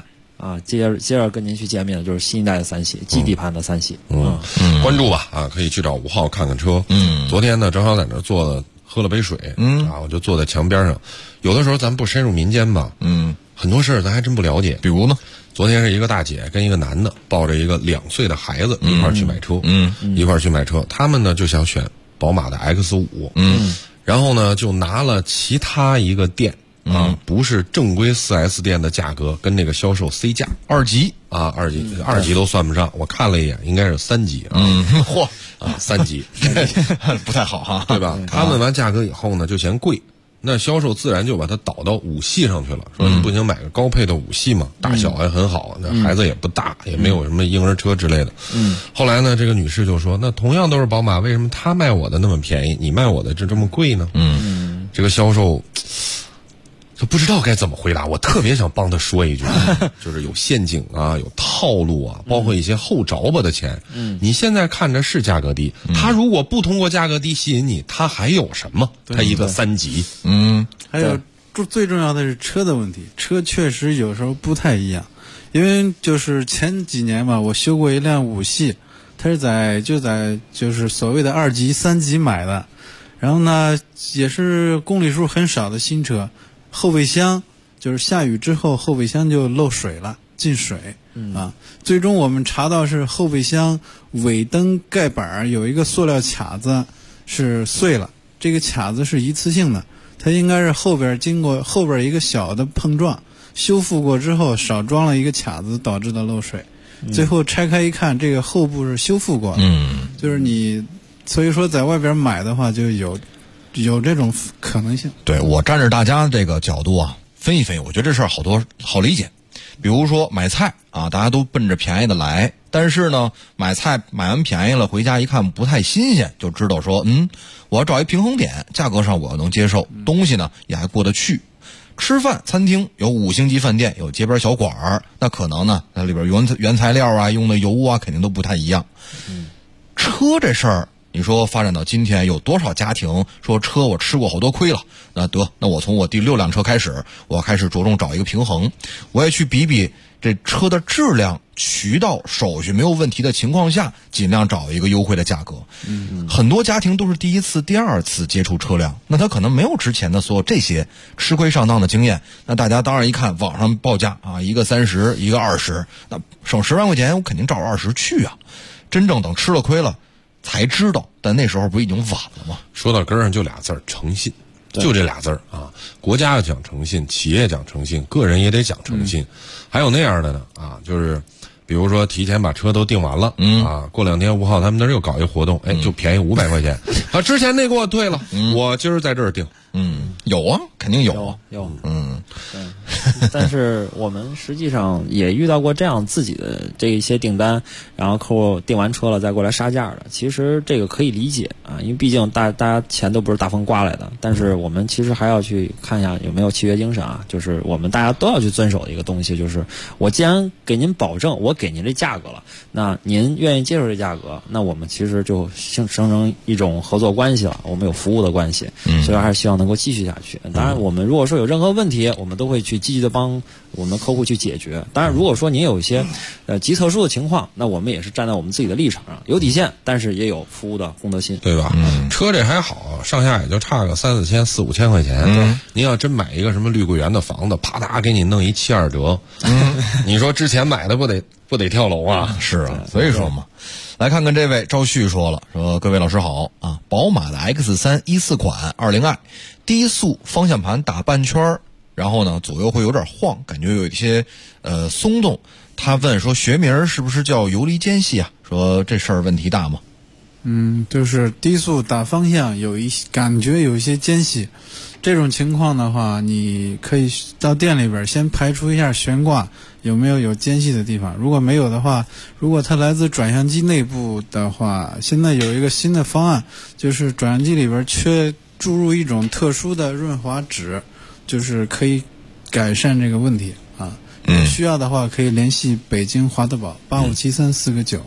啊，接着跟您去见面的就是新一代的3系，G底盘的3系。 关注吧啊，可以去找5号看看车。昨天呢，正好在那坐了，喝了杯水，我就坐在墙边上。有的时候咱不深入民间吧，很多事儿咱还真不了解。 比如呢， 昨天是一个大姐跟一个男的抱着一个2岁的孩子一块儿去买车，一块儿去买车。他们呢就想选宝马的 X5，然后呢就拿了其他一个店不是正规4S 店的价格跟那个销售 C 价 ，2级啊，2级都算不上，我看了一眼，应该是3级嚯 ，3级不太好哈， 对吧？他问完价格以后呢，就嫌贵。那销售自然就把它导到5系上去了，说你不行买个高配的5系嘛，大小也很好，那孩子也不大，也没有什么婴儿车之类的。后来呢，这个女士就说，那同样都是宝马，为什么他卖我的那么便宜，你卖我的这么贵呢？这个销售就不知道该怎么回答，我特别想帮他说一句，就是有陷阱啊，有套路啊，包括一些后着吧的钱。你现在看着是价格低，他如果不通过价格低吸引你，他还有什么？他一个3级。 还有最重要的是车的问题，车确实有时候不太一样，因为就是前几年吧，我修过一辆5系，它是在就是所谓的2级、3级买的，然后呢也是公里数很少的新车。后备箱就是下雨之后后备箱就漏水了，进水最终我们查到是后备箱尾灯盖板有一个塑料卡子是碎了，这个卡子是一次性的，它应该是后边经过后边一个小的碰撞修复过之后少装了一个卡子导致的漏水，最后拆开一看，这个后部是修复过的，就是你所以说在外边买的话就有这种可能性。 对，我站着大家这个角度啊，分析，我觉得这事儿好理解。比如说买菜啊，大家都奔着便宜的来，但是呢，买菜买完便宜了，回家一看不太新鲜，就知道说，我要找一平衡点，价格上我能接受，东西呢也还过得去。吃饭餐厅有5星级饭店，有街边小馆儿，那可能呢，那里边原材料啊，用的油啊，肯定都不太一样。车这事儿。你说发展到今天，有多少家庭说车我吃过好多亏了？那我从我第6辆车开始，我开始着重找一个平衡，我也去比比这车的质量、渠道、手续没有问题的情况下，尽量找一个优惠的价格。很多家庭都是第1次、第2次接触车辆，那他可能没有之前的所有这些吃亏上当的经验。那大家当然一看网上报价啊，一个30，一个20，那省10万块钱，我肯定照20去啊。真正等吃了亏了。才知道，但那时候不已经晚了吗？ 说到根儿上就俩字儿，诚信，就这俩字儿啊。国家要讲诚信，企业讲诚信，个人也得讲诚信。还有那样的呢啊，就是比如说提前把车都订完了，过2天5号他们那儿又搞一活动，就便宜500块钱，之前那给我退了，我今儿在这儿订。 有啊，肯定有。 对，但是我们实际上也遇到过这样自己的这一些订单，然后客户订完车了再过来杀价的。其实这个可以理解啊，因为毕竟大家钱都不是大风刮来的。但是我们其实还要去看一下有没有契约精神啊，就是我们大家都要去遵守的一个东西，就是我既然给您保证，我给您这价格了，那您愿意接受这价格，那我们其实就生成一种合作关系了，我们有服务的关系，所以还是希望能够继续下去。当然，我们如果说有任何问题，我们都会去积极的帮我们的客户去解决。当然，如果说您有一些极特殊的情况，那我们也是站在我们自己的立场上，有底线，但是也有服务的公德心， 对吧？车这还好，上下也就差个3、4千、4、5千块钱。您要真买一个什么绿桂园的房子，啪嗒给你弄一7、2折，你说之前买的不得跳楼啊？ 是啊，所以说嘛。来看看这位赵旭说了，说各位老师好啊，宝马的 X3 14款 20i 低速方向盘打半圈，然后呢左右会有点晃，感觉有一些松动。他问说学名是不是叫游离间隙啊？说这事儿问题大吗？ 就是低速打方向感觉有一些间隙，这种情况的话，你可以到店里边先排除一下悬挂有没有间隙的地方。如果没有的话，如果它来自转向机内部的话，现在有一个新的方案，就是转向机里边注入一种特殊的润滑脂，就是可以改善这个问题啊。需要的话可以联系北京华德宝857349。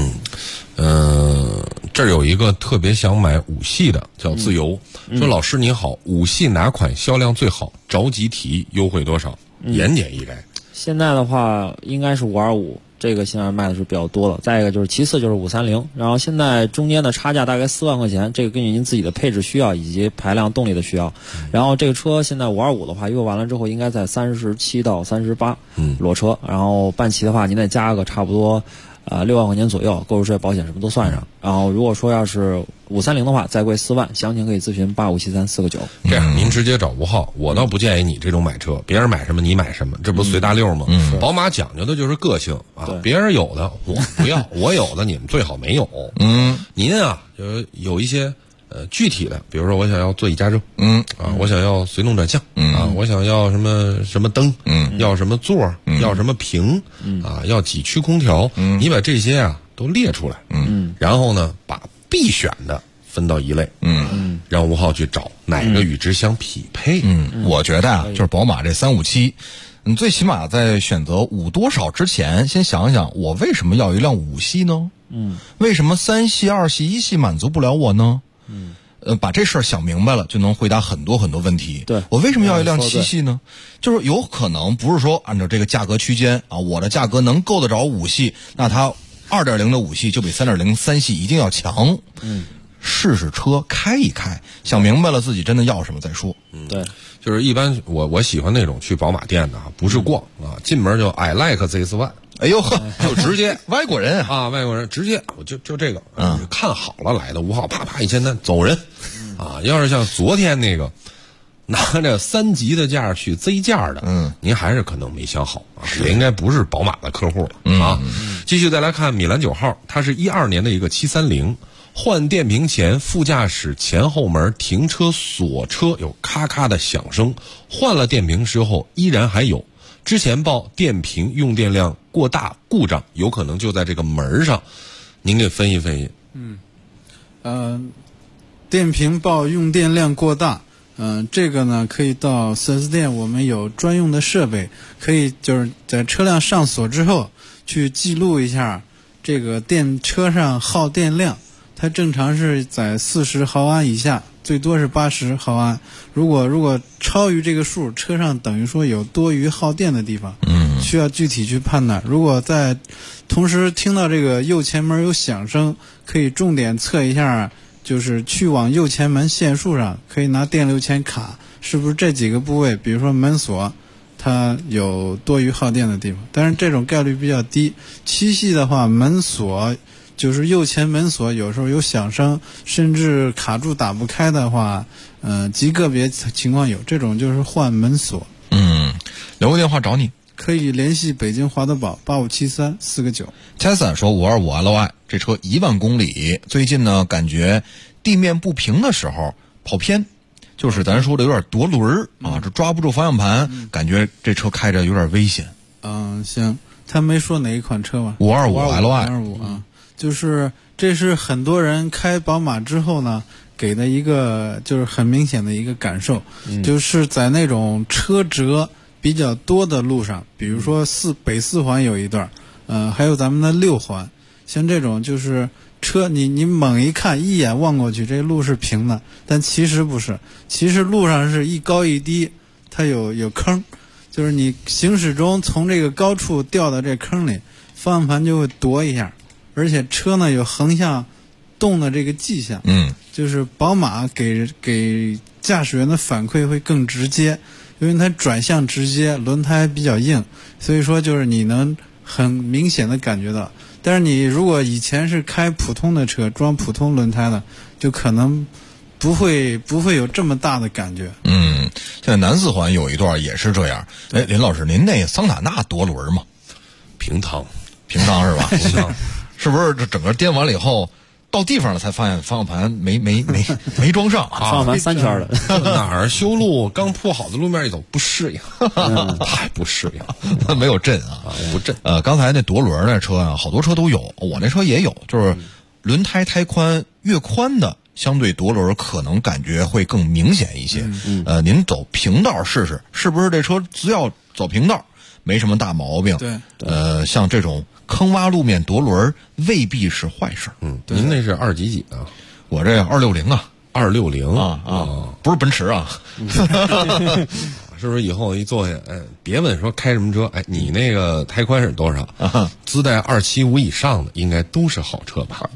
这儿有一个特别想买5系的，叫自由，说老师你好，5系哪款销量最好？着急提优惠多少？言简意赅。 现在的话应该是525，这个现在卖的是比较多的。再一个就是其次就是530，然后现在中间的差价大概4万块钱，这个根据您自己的配置需要以及排量动力的需要。然后这个车现在525的话，优惠完了之后应该在37到38裸车，然后办齐的话您再加个差不多6万块钱左右，购置税、保险什么都算上。然后如果说要是530的话，再贵4万，详情可以咨询857349。 这样您直接找吴浩，我倒不建议你这种买车，别人买什么你买什么，这不随大溜吗？宝马讲究的就是个性啊，别人有的我不要，我有的你们最好没有。您啊，就是有一些具体的，比如说我想要座椅加热，我想要随动转向，我想要什么灯，要什么座，要什么屏，要几区空调，你把这些啊都列出来，然后呢把必选的分到一类，让吴浩去找哪个与之相匹配。 我觉得啊，就是宝马这357，你最起码在选择5多少之前，先想想我为什么要一辆5系呢？为什么3系、2系、1系满足不了我呢？把这事儿想明白了，就能回答很多很多问题。 对， 我为什么要一辆7系呢？就是有可能不是说按照这个价格区间啊，我的价格能够得着5系，那它2.0的5系就比3.0 3系一定要强。试试车开一开，想明白了自己真的要什么再说。 对， 就是一般我喜欢那种去宝马店的啊，不是逛啊，进门就 I like this one。 哎呦呵， 就直接外国人啊，外国人直接我就这个，看好了来的吴浩，啪啪一签单走人，啊，要是像昨天那个拿着3级的价去 Z 价的，您还是可能没想好啊，也应该不是宝马的客户了啊。继续再来看米兰9号，它是12年的一个730，换电瓶前副驾驶前后门停车锁车有咔咔的响声，换了电瓶之后依然还有。之前报电瓶用电量过大故障，有可能就在这个门上，您给分析分析。 电瓶报用电量过大，这个呢可以到 4S 店，我们有专用的设备，可以就是在车辆上锁之后去记录一下这个车上耗电量，它正常是在40毫安以下，最多是80毫安。如果超于这个数，车上等于说有多余耗电的地方，需要具体去判断。如果在同时听到这个右前门有响声，可以重点测一下，就是去往右前门线束上，可以拿电流钳卡，是不是这几个部位，比如说门锁它有多余耗电的地方，但是这种概率比较低。7系的话，门锁就是右前门锁有时候有响声，甚至卡住打不开的话，极个别情况有，这种就是换门锁。 留个电话找你， 可以联系北京华德宝857349。 Tessa 说525 LY 这车1万公里，最近呢感觉地面不平的时候跑偏，就是咱说的有点夺轮啊，这抓不住方向盘，感觉这车开着有点危险。 行，他没说哪一款车吧 ？525 LY 525啊，就是这是很多人开宝马之后呢给的一个就是很明显的一个感受，就是在那种车辙比较多的路上，比如说北4环有一段，还有咱们的6环，像这种就是车你猛一看，一眼望过去这路是平的，但其实不是，其实路上是一高一低，它有坑，就是你行驶中从这个高处掉到这坑里，方向盘就会夺一下，而且车呢有横向动的这个迹象，就是宝马给驾驶员的反馈会更直接，因为它转向直接，轮胎比较硬，所以说就是你能很明显的感觉到。但是你如果以前是开普通的车，装普通轮胎的，就可能不会有这么大的感觉。 现在南4环有一段也是这样。哎，林老师，您那桑塔纳夺轮吗？ 平趟是吧？平趟是不是这整个颠完了以后到地方了才发现方向盘没装上啊？ 方向盘3圈的， 哪儿修路刚铺好的路面一走不适应，太不适应， 没有震啊， 不震。 刚才那夺轮那车啊，好多车都有，我那车也有，就是轮胎胎宽越宽的，相对夺轮可能感觉会更明显一些。您走平道试试，是不是这车只要走平道没什么大毛病？ 对， 像这种坑洼路面夺轮未必是坏事。 您那是2几啊？ 我这260啊 ，260 啊，不是奔驰啊。 是不是以后一坐下，别问说开什么车，你那个胎宽是多少？自带275以上的应该都是好车吧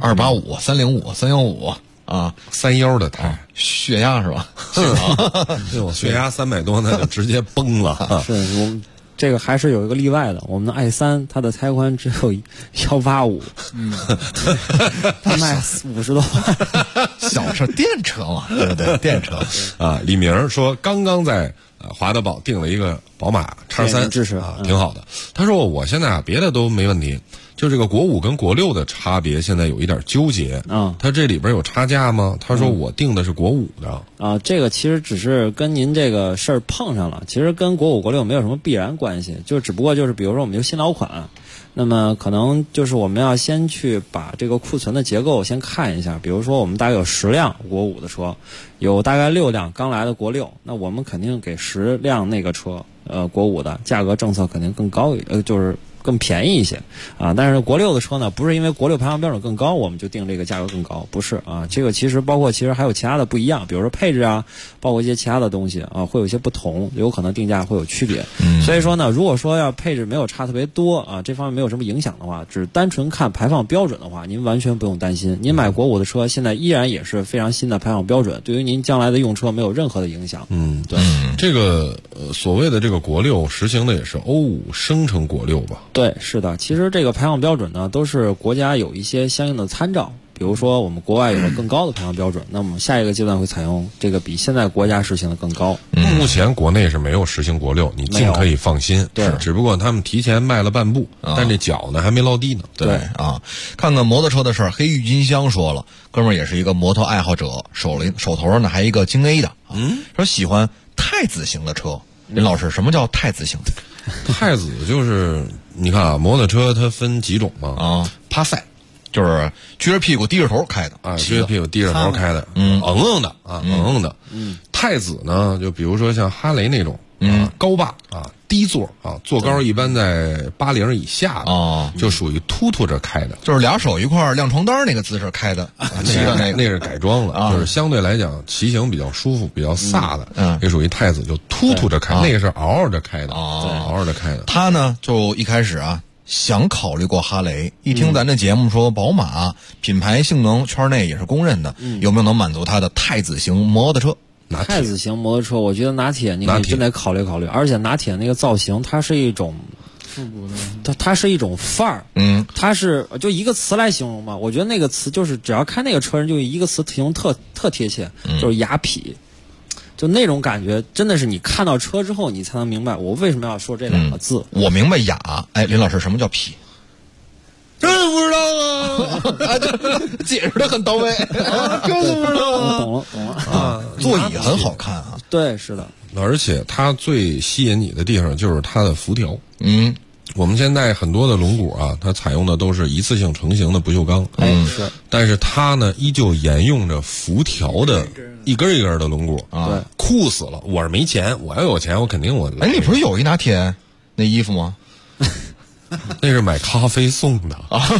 ？285、305、315啊 ，31的胎， 血压是吧？ 血压300多，那就直接崩了。 是我们这个还是有一个例外的，我们的i3它的胎宽只有185，它卖50多万。 小车电车嘛，对不对？电车啊。李明说刚刚在华德宝订了一个宝马 X3， 支持啊，挺好的。他说我现在别的都没问题，就这个国5跟国6的差别现在有一点纠结。他这里边有差价吗？他说我订的是国5的。 这个其实只是跟您这个事儿碰上了，其实跟国5国6没有什么必然关系，就只不过就是比如说我们就新老款。那么可能就是我们要先去把这个库存的结构先看一下，比如说我们大概有10辆国5的车，有大概6辆刚来的国6，那我们肯定给10辆那个车，国5的价格政策肯定更高，就是更便宜一些啊。但是国6的车呢，不是因为国6排放标准更高，我们就定这个价格更高，不是啊。这个其实包括其实还有其他的不一样，比如说配置啊，包括一些其他的东西啊，会有一些不同，有可能定价会有区别。所以说呢，如果说要配置没有差特别多啊，这方面没有什么影响的话，只单纯看排放标准的话，您完全不用担心。您买国5的车，现在依然也是非常新的排放标准，对于您将来的用车没有任何的影响。对。 这个所谓的这个国6实行的也是欧5生成国6吧？ 对，是的。其实这个排放标准呢，都是国家有一些相应的参照。比如说我们国外有了更高的排放标准，那么下一个阶段会采用这个比现在国家实行的更高。 目前国内是没有实行国6，你尽可以放心。 对， 只不过他们提前迈了半步，但这脚呢还没落地呢。 对啊，看看摩托车的事儿，黑郁金香说了，哥们儿也是一个摩托爱好者，手头上呢还一个京 A 的，说喜欢太子型的车。林老师，什么叫太子型的？ 太子就是你看啊，摩托车它分几种嘛？ 趴赛。就是撅着屁股低着头开的啊，撅着屁股低着头开的，硬的啊，硬的。太子呢，就比如说像哈雷那种，高把啊，低座啊，座高一般在80以下的，就属于突着开的， 就是俩手一块亮床单那个姿势开的， 那是改装了，就是相对来讲骑行比较舒服、比较飒的，这属于太子，就突着开，那个是嗷着开的，嗷着开的。 他呢，就一开始啊。想考虑过哈雷，一听咱这节目说宝马品牌性能圈内也是公认的，有没有能满足他的太子型摩托车？ 太子型摩托车，我觉得拿铁你真得考虑考虑，而且拿铁那个造型，它是一种复古的，它是一种范儿，它是就一个词来形容嘛，我觉得那个词就是只要看那个车人就一个词形容特贴切，就是雅痞。就那种感觉，真的是你看到车之后，你才能明白我为什么要说这2个字。 我明白雅，林老师，什么叫痞？真不知道啊！解释的很到位，真不知道。 懂了啊！座椅很好看啊， 对，是的。 而且它最吸引你的地方就是它的辐条。我们现在很多的龙骨啊，它采用的都是一次性成型的不锈钢， 是。 但是它呢，依旧沿用着辐条的一根一根的龙骨啊，对， 酷死了！我是没钱，我要有钱，我肯定我来。 你不是有一拿铁那衣服吗？ 那是买咖啡送的。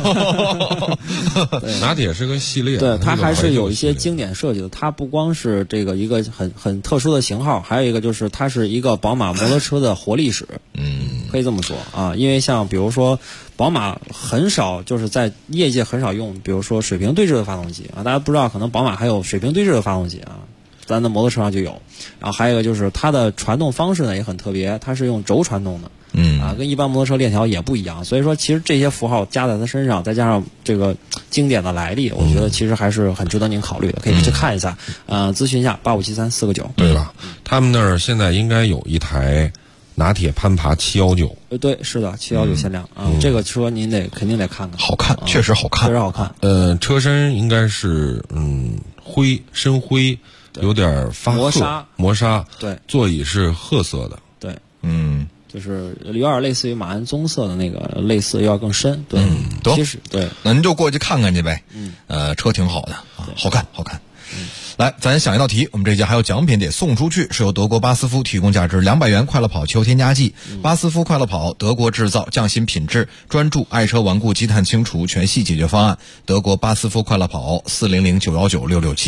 拿铁是个系列， 对，它还是有一些经典设计的。它不光是这个一个很特殊的型号，还有一个就是它是一个宝马摩托车的活历史。可以这么说啊，因为像比如说宝马很少就是在业界很少用，比如说水平对置的发动机啊，大家不知道，可能宝马还有水平对置的发动机啊。咱的摩托车上就有，然后还有一个就是它的传动方式呢也很特别，它是用轴传动的，跟一般摩托车链条也不一样，所以说其实这些符号加在它身上，再加上这个经典的来历，我觉得其实还是很值得您考虑的，可以去看一下，咨询一下857349， 对吧？他们那儿现在应该有一台拿铁攀爬719， 对，是的，719限量啊，这个车您肯定得看看， 好看，确实好看， 确实好看。 车身应该是深灰。有点发磨砂， 对， 座椅是褐色的， 对，就是有点类似于马鞍棕色的那个，类似要更深，对，其实对， 那您就过去看看去呗，车挺好的，好看，好看。来，咱想一道题，我们这节还有奖品得送出去，是由德国巴斯夫提供价值200元快乐跑秋添加剂。巴斯夫快乐跑，德国制造，匠心品质，专注爱车顽固积碳清除全系解决方案。德国巴斯夫快乐跑，400-919-6677。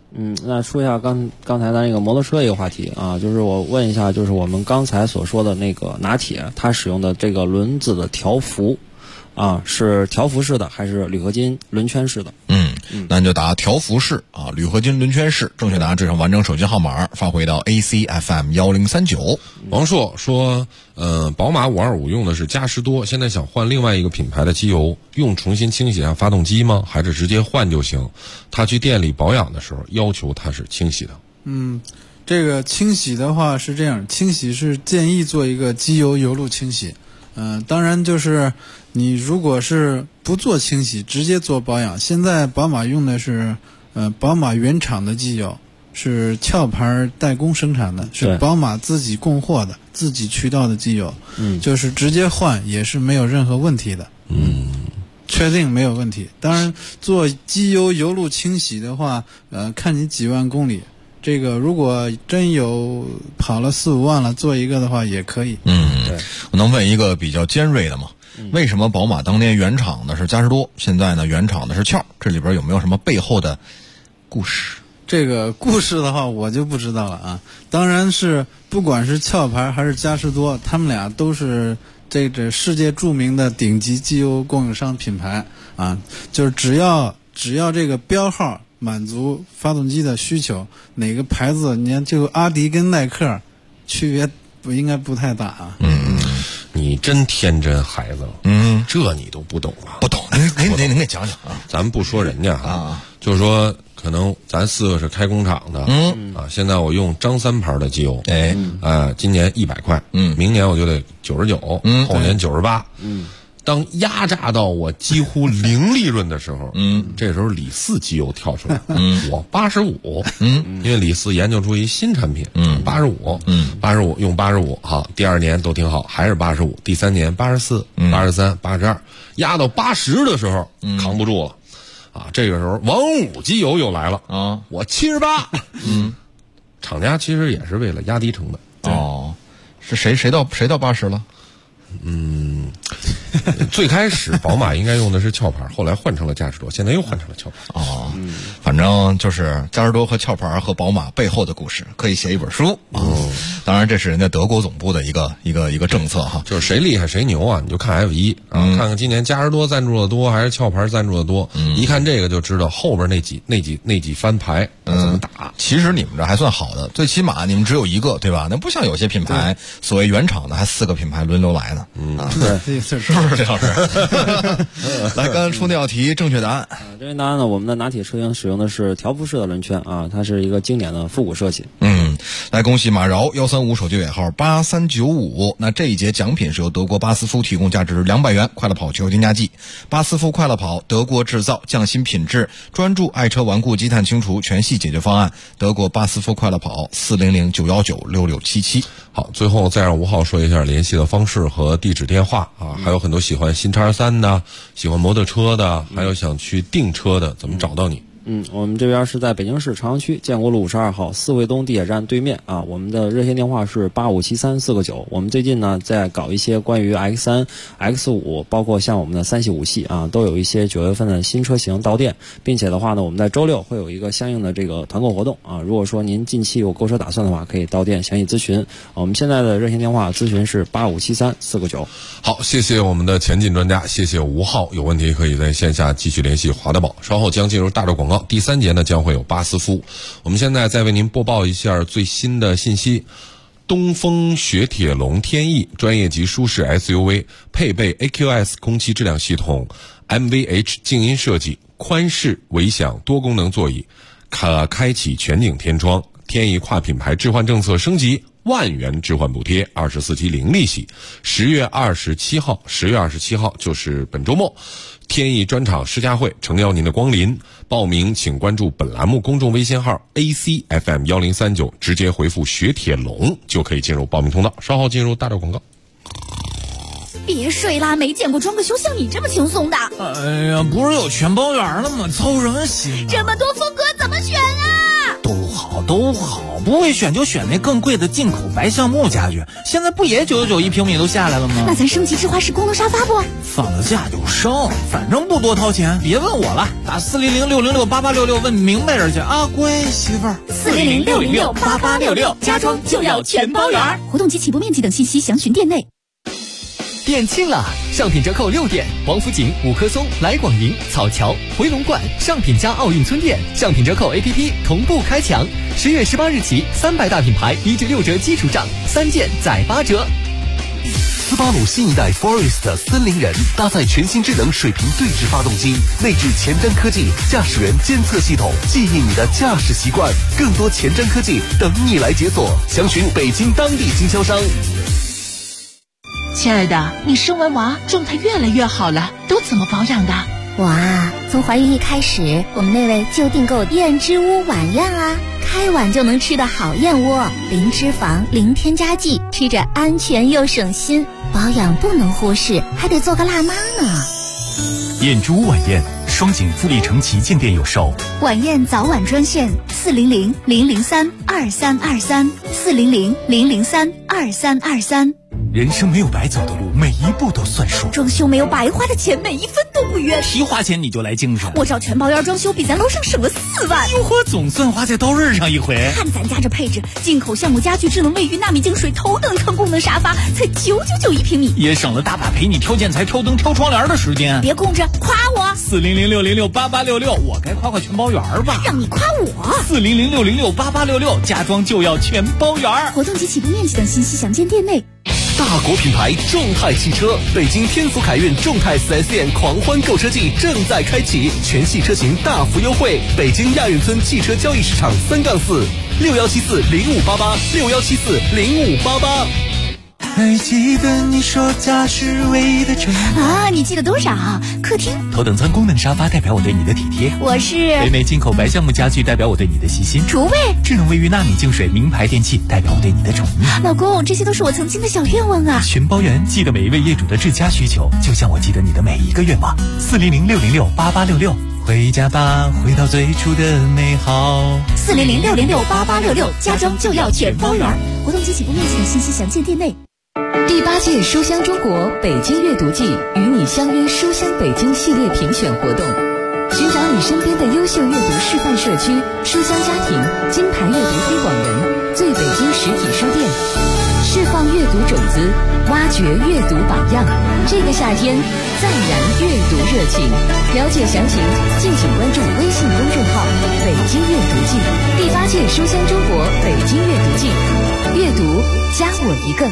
那说一下刚才咱那个摩托车一个话题啊，就是我问一下，就是我们刚才所说的那个拿铁，它使用的这个轮子的调幅啊，是调幅式的还是铝合金轮圈式的？ 那你就打调幅式啊，铝合金轮圈式。正确答案致上完整手机号码，发回到 ACFM 1039。 王硕说，宝马525用的是嘉实多，现在想换另外一个品牌的机油，用重新清洗一下发动机吗？还是直接换就行？他去店里保养的时候要求他是清洗的。 这个清洗的话是这样，清洗是建议做一个机油油路清洗。当然就是你如果是不做清洗直接做保养，现在宝马用的是宝马原厂的机油，是壳牌代工生产的，是宝马自己供货的自己渠道的机油，就是直接换也是没有任何问题的，确定没有问题。当然做机油油路清洗的话，看你几万公里，这个如果真有跑了4-5万了，做一个的话也可以。 对，我能问一个比较尖锐的吗？为什么宝马当年原厂的是嘉实多，现在呢原厂的是壳？这里边有没有什么背后的故事？ 这个故事的话我就不知道了啊。当然是不管是壳牌还是嘉实多，他们俩都是这世界著名的顶级机油供应商品牌啊，就是只要这个标号满足发动机的需求，哪个牌子你看就阿迪跟耐克区别应该不太大啊。 你真天真孩子了，这你都不懂啊？ 不懂，您给讲讲啊。 咱们不说人家啊，就是说可能咱4个是开工厂的，现在我用张三牌的机油，今年100块，明年我就得99，后年98，当压榨到我几乎零利润的时候，这时候李四机油跳出来，我85，因为李四研究出一新产品，85用85，好，第2年都挺好，还是85，第3年84、83、82，压到80的时候扛不住了，这个时候王五机油又来了啊，我78，厂家其实也是为了压低成本。 是谁到80了？ 最开始宝马应该用的是壳牌，后来换成了嘉实多，现在又换成了壳牌。 反正就是嘉实多和壳牌和宝马背后的故事，可以写一本书。当然这是人家德国总部的一个政策哈， 就是谁厉害谁牛啊，你就看 F1 啊，看看今年嘉实多赞助的多还是壳牌赞助的多，一看这个就知道后边那几翻牌怎么打。 其实你们这还算好的，最起码你们只有一个，对吧？那不像有些品牌所谓原厂的还4个品牌轮流来呢。 对， 是不是这老师？来，刚刚出那道题，正确答案。 正确答案呢，我们的拿铁车型使用的是调幅式的轮圈啊，它是一个经典的复古设计。 来恭喜马饶135手机尾号8395。那这一节奖品是由德国巴斯夫提供，价值200元快乐跑汽油添加剂。巴斯夫快乐跑，德国制造，匠心品质，专注爱车顽固积碳清除全系解决方案。德国巴斯夫快乐跑，400-919-6677。 好，最后再让吴浩说一下联系的方式和地址电话啊，还有很多喜欢新叉3的，喜欢摩托车的，还有想去订车的，怎么找到你？ 我们这边是在北京市朝阳区建国路52号四惠东地铁站对面啊。我们的热线电话是8573-4个9。我们最近呢在搞一些关于 X3、X5，包括像我们的3系、5系啊，都有一些9月份的新车型到店，并且的话呢，我们在周6会有一个相应的这个团购活动啊。如果说您近期有购车打算的话，可以到店详细咨询。我们现在的热线电话咨询是8573-4个9。 好，谢谢我们的前进专家，谢谢吴浩。有问题可以在线下继续联系华德宝。稍后将进入大众广告。第3节呢将会有巴斯夫。我们现在再为您播报一下最新的信息。东风雪铁龙天翼专业级舒适 SUV， 配备 AQS 空气质量系统， MVH 静音设计，宽式微享多功能座椅，开启全景天窗。天翼跨品牌置换政策升级，1万元置换补贴，24期零利息。10月27号就是本周末，天翼专场试驾会诚邀您的光临。报名请关注本栏目公众微信号 ACFM 1039，直接回复雪铁龙就可以进入报名通道。稍后进入大众广告。 别睡啦，没见过装个修像你这么轻松的。 哎呀，不是有全包圆了吗？操什么心？ 这么多风格怎么选啊？ 都好，不会选就选那更贵的进口白橡木家具，现在不也991一平米都下来了吗？ 那咱升级智华式功能沙发不？ 放了假就升，反正不多掏钱，别问我了，打400-606-8866问明白人去啊，乖媳妇儿。 400-606-8866，家装就要全包圆。 活动及起步面积等信息详询店内。 店庆了，上品折扣6店，王府井、五棵松、来广营、草桥、回龙观，上品加奥运村店，上品折扣 APP 同步开抢。10月18日起，300大品牌1至6折基础上，3件再8折。 斯巴鲁新一代 Forest 森林人搭载全新智能水平对置发动机，内置前瞻科技驾驶员监测系统，记忆你的驾驶习惯，更多前瞻科技等你来解锁。详询北京当地经销商。 亲爱的，你生完娃状态越来越好了，都怎么保养的？ 我啊，从怀孕一开始，我们那位就订购燕之屋晚宴啊，开碗就能吃的好燕窝，零脂肪，零添加剂，吃着安全又省心。保养不能忽视，还得做个辣妈呢。 燕之屋晚宴，双井富力城旗舰店有售。 晚宴早晚专线400-003-2323，400-003-2323。 人生没有白走的路，每一步都算数。 装修没有白花的钱，每一分都不冤。 提花钱你就来精神， 我找全包圆装修，比咱楼上省了4万。 哟呵，总算花在刀刃上一回。 看咱家这配置，进口橡木家具、智能卫浴、纳米净水、头等舱功能沙发，才999一平米， 也省了大把陪你挑建材、挑灯、挑窗帘的时间。 别供着，夸我。 400-606-8866，我该夸全包圆吧？ 让你夸我。 400-606-8866，家装就要全包圆。 活动及起步面积等信息详见店内。 大国品牌众泰汽车，北京天府凯运众泰 4S 店狂欢购车季正在开启，全系车型大幅优惠。北京亚运村汽车交易市场3-4，6174-0588，6174-0588。 还记得你说家是唯一的城啊？你记得多少？客厅头等舱功能沙发代表我对你的体贴， 我是北美进口白橡木家具代表我对你的细心， 厨卫智能卫浴纳米净水名牌电器代表我对你的宠溺。 老公，这些都是我曾经的小愿望啊！ 全包圆，记得每一位业主的至佳需求，就像我记得你的每一个愿望。400-606-8866，回家吧，回到最初的美好。 400-606-8866，家装就要全包圆。活动及起步面积等信息详见店内。 第8届书香中国北京阅读季与你相约书香北京系列评选活动，寻找你身边的优秀阅读示范社区、书香家庭、金牌阅读推广人、最北京实体书店，释放阅读种子，挖掘阅读榜样。这个夏天，再燃阅读热情。了解详情，敬请关注微信公众号“北京阅读季”。第8届书香中国北京阅读季，阅读加我一个。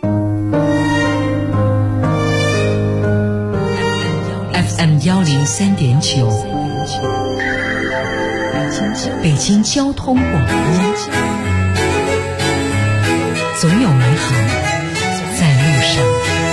FM 103.9，北京交通广播，总有美好在路上。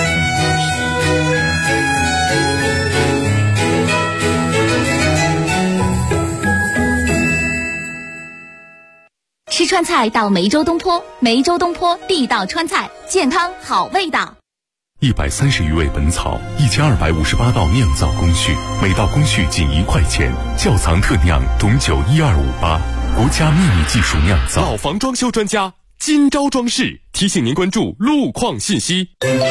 吃川菜到梅州东坡，梅州东坡地道川菜，健康好味道。 130余味本草，1258道酿造工序，每道工序仅1块钱。窖藏特酿董酒1258，国家秘密技术酿造。 老房装修专家金朝装饰提醒您关注路况信息。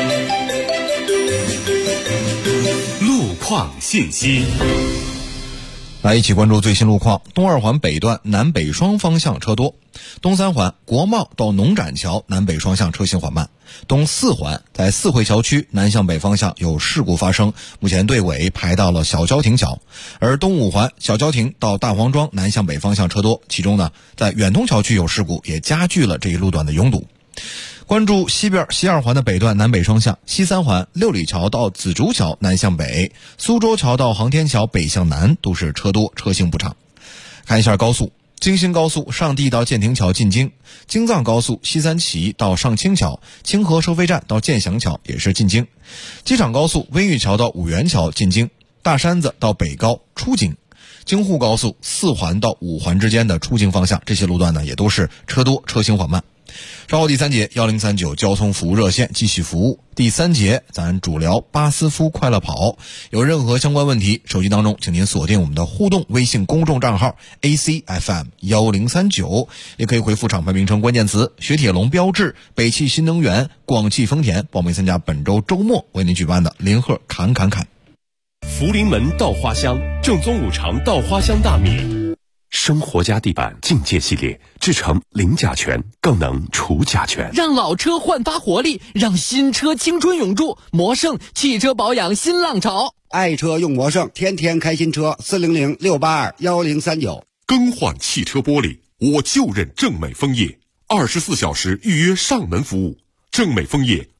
路况信息。 来一起关注最新路况。东2环北段南北双方向车多，东3环国贸到农展桥南北双向车行缓慢，东4环在四惠桥区南向北方向有事故发生，目前队尾排到了小交亭桥，而东5环小交亭到大黄庄南向北方向车多，其中呢在远通桥区有事故，也加剧了这一路段的拥堵。关注西2环的北段南北双向，西3环六里桥到紫竹桥南向北，苏州桥到航天桥北向南都是车多，车行不畅。看一下高速，京新高速上地到建亭桥进京，京藏高速西三旗到上清桥，清河收费站到建祥桥也是进京，机场高速温榆桥到五原桥进京，大山子到北高出京，京沪高速4环到5环之间的出京方向，这些路段呢也都是车多，车行缓慢。 稍后第3节1039交通服务热线继续服务。第3节咱主聊巴斯夫快乐跑，有任何相关问题，手机当中请您锁定我们的互动微信公众账号 ACFM1039，也可以回复厂牌名称关键词雪铁龙标致、北汽新能源、广汽丰田，报名参加本周周末为您举办的零贺侃。 福临门稻花香正宗五常稻花香大米。生活家地板境界系列制成零甲醛，更能除甲醛， 让老车焕发活力，让新车青春永驻。魔圣汽车保养新浪潮， 爱车用魔圣，天天开新车，400-682-1039。 更换汽车玻璃，我就认正美枫叶，24小时预约上门服务。正美枫叶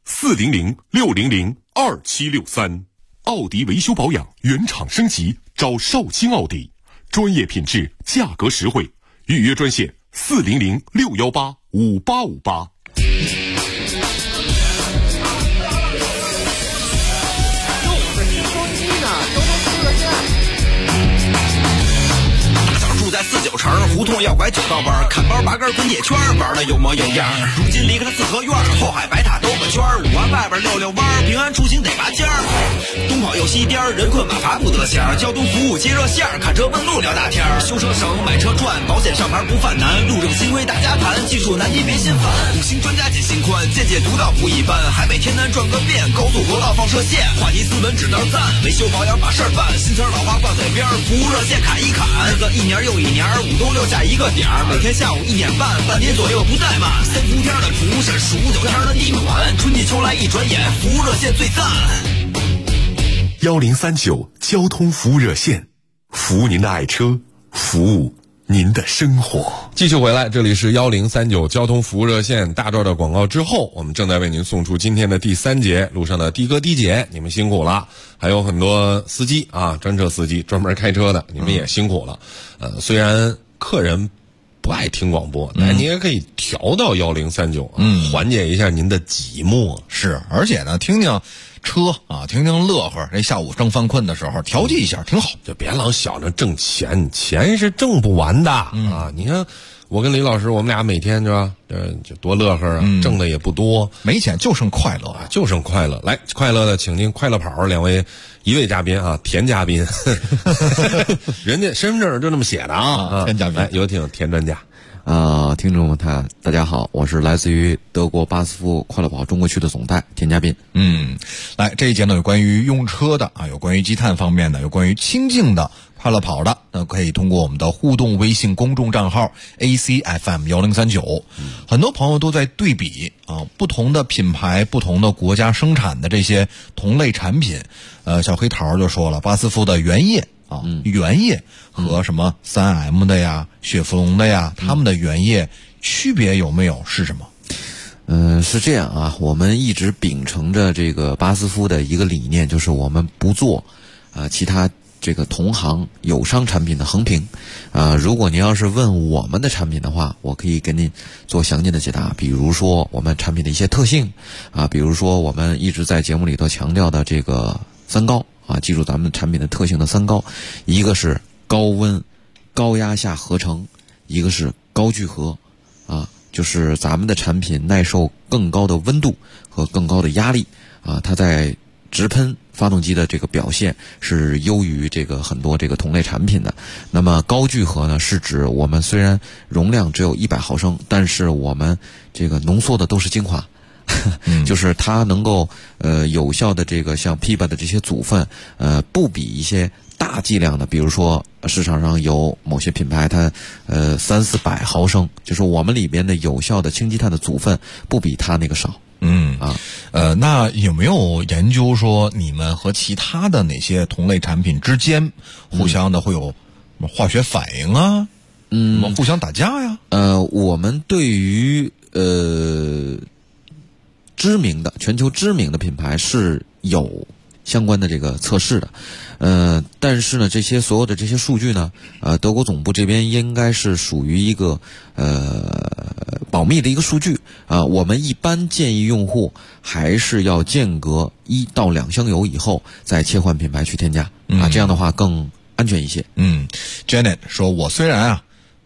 400-600-2763。奥迪维修保养原厂升级，找少卿奥迪，专业品质，价格实惠，预约专线400-618-5858。 在49城胡同要拐9道弯，看包拔根滚铁圈，玩的有模有样。如今离开了四合院，后海白塔兜个圈，5环外边溜弯，平安出行得拔尖儿。东跑又西颠，人困马乏不得闲。交通服务接热线，看车问路聊大天。修车省，买车赚，保险上牌不犯难。路政新规大家谈，技术难题别心烦。5星专家解心宽，见解独到不一般。海北天南转个遍，高速国道放射线。话题斯文只当赞，维修保养把事儿办。新词老话挂嘴边，服务热线砍一砍。日子一年又一年，5都6下一个点儿，每天下午1点半，半天左右不怠慢。3伏天的厨师，数9天的地暖，春季秋来一转眼，服务热线最赞。 1039交通服务热线，服务您的爱车，服务您的生活。 继续回来，这里是1039交通服务热线。大段的广告之后，我们正在为您送出今天的第3节，路上的的哥的姐，你们辛苦了。还有很多司机啊，专车司机，专门开车的，你们也辛苦了。虽然客人不爱听广播，但你也可以调到1039，缓解一下您的寂寞。 是，而且呢，听听车啊，听听乐呵，这下午正犯困的时候调剂一下挺好， 就别老想着挣钱，钱是挣不完的啊！你看我跟李老师，我们俩每天是吧，就多乐呵啊，挣的也不多， 没钱就剩快乐啊，就剩快乐。来，快乐的，请进快乐跑一位嘉宾啊，田嘉宾，人家身份证就那么写的啊， 田嘉宾， 来有请田专家。 听众们大家好，我是来自于德国巴斯夫快乐跑中国区的总代田嘉宾。 来这一节呢，有关于用车的啊，有关于积碳方面的，有关于清净的快乐跑的，那可以通过我们的互动微信公众账号 ACFM1039。很多朋友都在对比啊，不同的品牌、不同的国家生产的这些同类产品。小黑桃就说了，巴斯夫的原液啊，原液和什么3M 的呀、雪佛龙的呀，他们的原液区别有没有？是什么？ 是这样啊，我们一直秉承着这个巴斯夫的一个理念，就是我们不做其他这个同行友商产品的横评。如果您要是问我们的产品的话，我可以给您做详尽的解答，比如说我们产品的一些特性啊，比如说我们一直在节目里头强调的这个3高啊，记住咱们产品的特性的3高，一个是高温高压下合成，一个是高聚合啊，就是咱们的产品耐受更高的温度和更高的压力啊，它在直喷发动机的这个表现是优于这个很多这个同类产品的。那么高聚合呢，是指我们虽然容量只有100毫升，但是我们这个浓缩的都是精华。就是它能够有效的这个像 PIBA 的这些组分不比一些大剂量的，比如说市场上有某些品牌它300-400毫升，就是我们里边的有效的氢积碳的组分不比它那个少。 那有没有研究说你们和其他的哪些同类产品之间互相的会有化学反应啊？互相打架呀？ 我们对于全球知名的品牌是有相关的这个测试的，但是呢，所有的这些数据呢，德国总部这边应该是属于一个保密的一个数据啊。我们一般建议用户还是要间隔1到2箱油以后再切换品牌去添加啊，这样的话更安全一些。 Janet 说，我虽然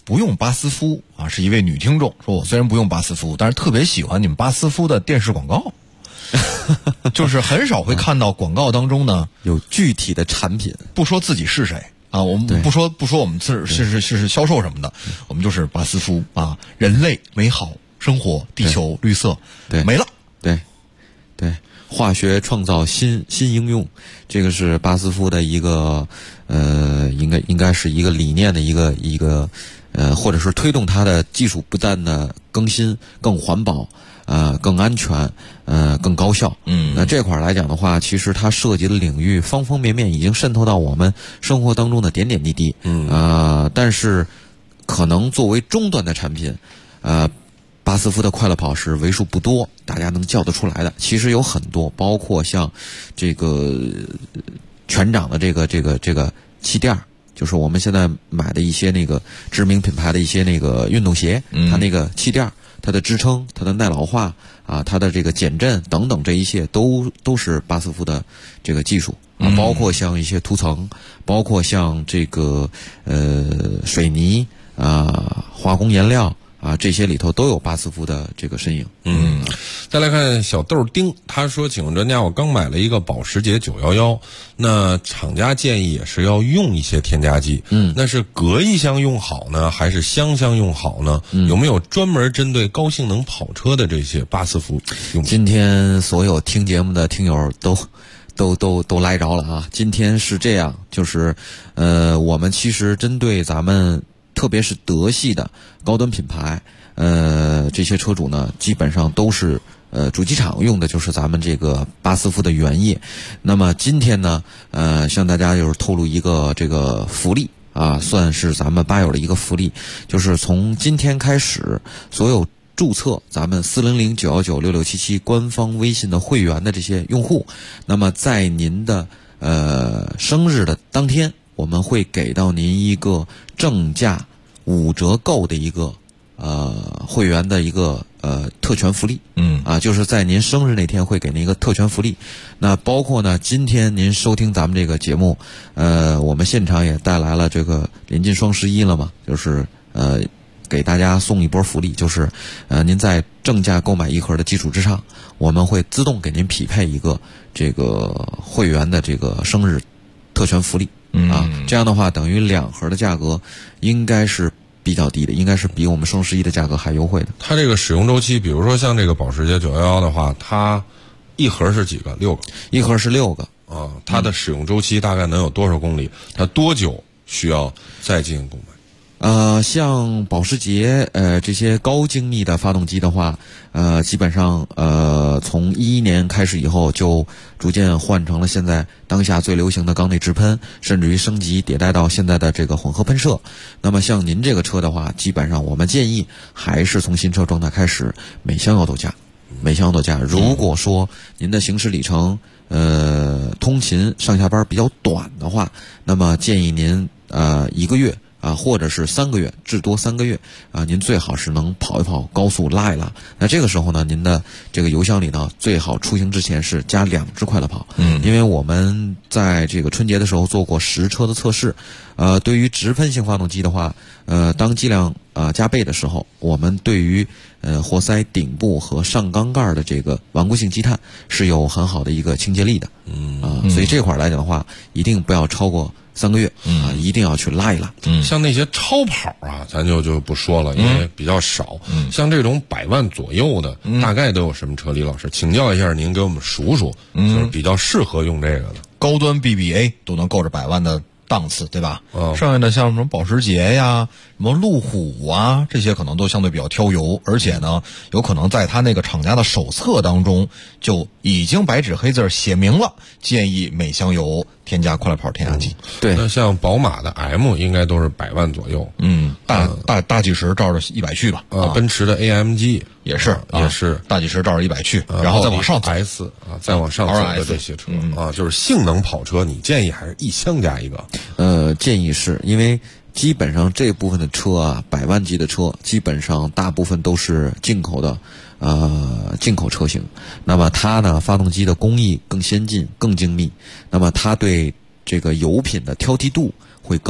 不用巴斯夫啊，是一位女听众说，我虽然不用巴斯夫，但是特别喜欢你们巴斯夫的电视广告。就是很少会看到广告当中呢有具体的产品， 不说自己是谁啊，我们不说我们是销售什么的，我们就是巴斯夫啊，人类美好生活，地球绿色， 对， 没了， 对，化学创造新应用，这个是巴斯夫的一个应该是一个理念的一个或者是推动它的技术不断的更新，更环保。更安全，更高效。那这块来讲的话，其实它涉及的领域方方面面，已经渗透到我们生活当中的点点滴滴。但是可能作为终端的产品，巴斯夫的快乐跑是为数不多大家能叫得出来的。其实有很多，包括像这个全掌的这个气垫，就是我们现在买的一些那个知名品牌的一些那个运动鞋，它那个气垫。它的支撑、它的耐老化啊、它的这个减震等等，这一切都是巴斯夫的这个技术啊，包括像一些涂层，包括像这个水泥啊、化工颜料啊，这些里头都有巴斯夫的这个身影。 再来看小豆丁，他说：“请问专家，我刚买了一个保时捷911，那厂家建议也是要用一些添加剂，那是隔一箱用好呢，还是箱箱用好呢？有没有专门针对高性能跑车的这些巴斯夫用？” 今天所有听节目的听友都来着了啊！今天是这样，就是我们其实针对咱们特别是德系的高端品牌。这些车主呢，基本上都是主机厂用的就是咱们这个巴斯夫的原液。那么今天呢，向大家就是透露一个这个福利啊，算是咱们吧友的一个福利，就是从今天开始，所有注册咱们400-919-6677官方微信的会员的这些用户，那么在您的生日的当天，我们会给到您一个正价5折购的一个会员的一个特权福利，就是在您生日那天会给您一个特权福利。那包括呢，今天您收听咱们这个节目，我们现场也带来了这个临近双11了嘛，就是给大家送一波福利，就是您在正价购买一盒的基础之上，我们会自动给您匹配一个这个会员的这个生日特权福利这样的话等于2盒的价格应该是比较低的，应该是比我们双11的价格还优惠的。 它这个使用周期，比如说像这个保时捷911的话，它一盒是几个？6个。 一盒是6个啊。它的使用周期大概能有多少公里？它多久需要再进行购买？ 像保时捷这些高精密的发动机的话，基本上从11年开始以后就逐渐换成了现在当下最流行的缸内直喷，甚至于升级迭代到现在的这个混合喷射。那么像您这个车的话，基本上我们建议还是从新车状态开始，每箱要多加。如果说您的行驶里程通勤上下班比较短的话，那么建议您1个月或者是3个月，至多3个月您最好是能跑一跑高速，拉一拉。那这个时候呢，您的这个油箱里呢，最好出行之前是加2支快乐跑。因为我们在这个春节的时候做过实车的测试，对于直喷性发动机的话，当剂量加倍的时候，我们对于活塞顶部和上缸盖的这个顽固性积碳是有很好的一个清洁力的。所以这块来讲的话，一定不要超过3个月一定要去拉一拉。 像那些超跑咱就不说了，因为比较少。像这种100万左右的，大概都有什么车？李老师，请教一下您，给我们数数，就是比较适合用这个的。 高端 BBA 都能够着100万的档次，对吧？剩下的像什么保时捷呀、什么路虎啊，这些可能都相对比较挑油，而且呢，有可能在他那个厂家的手册当中就已经白纸黑字写明了，建议每箱油添加快乐跑添加剂。 对， 那像宝马的 M 应该都是100万左右。 大几十照着100去吧。 奔驰的 AMG 也是大几十照着100去，然后再往上走 S 再往上走的这些车就是性能跑车，你建议还是一箱加一个？ 建议是因为基本上这部分的车100万级的车，基本上大部分都是进口的，进口车型。那么它呢，发动机的工艺更先进、更精密，那么它对这个油品的挑剔度会更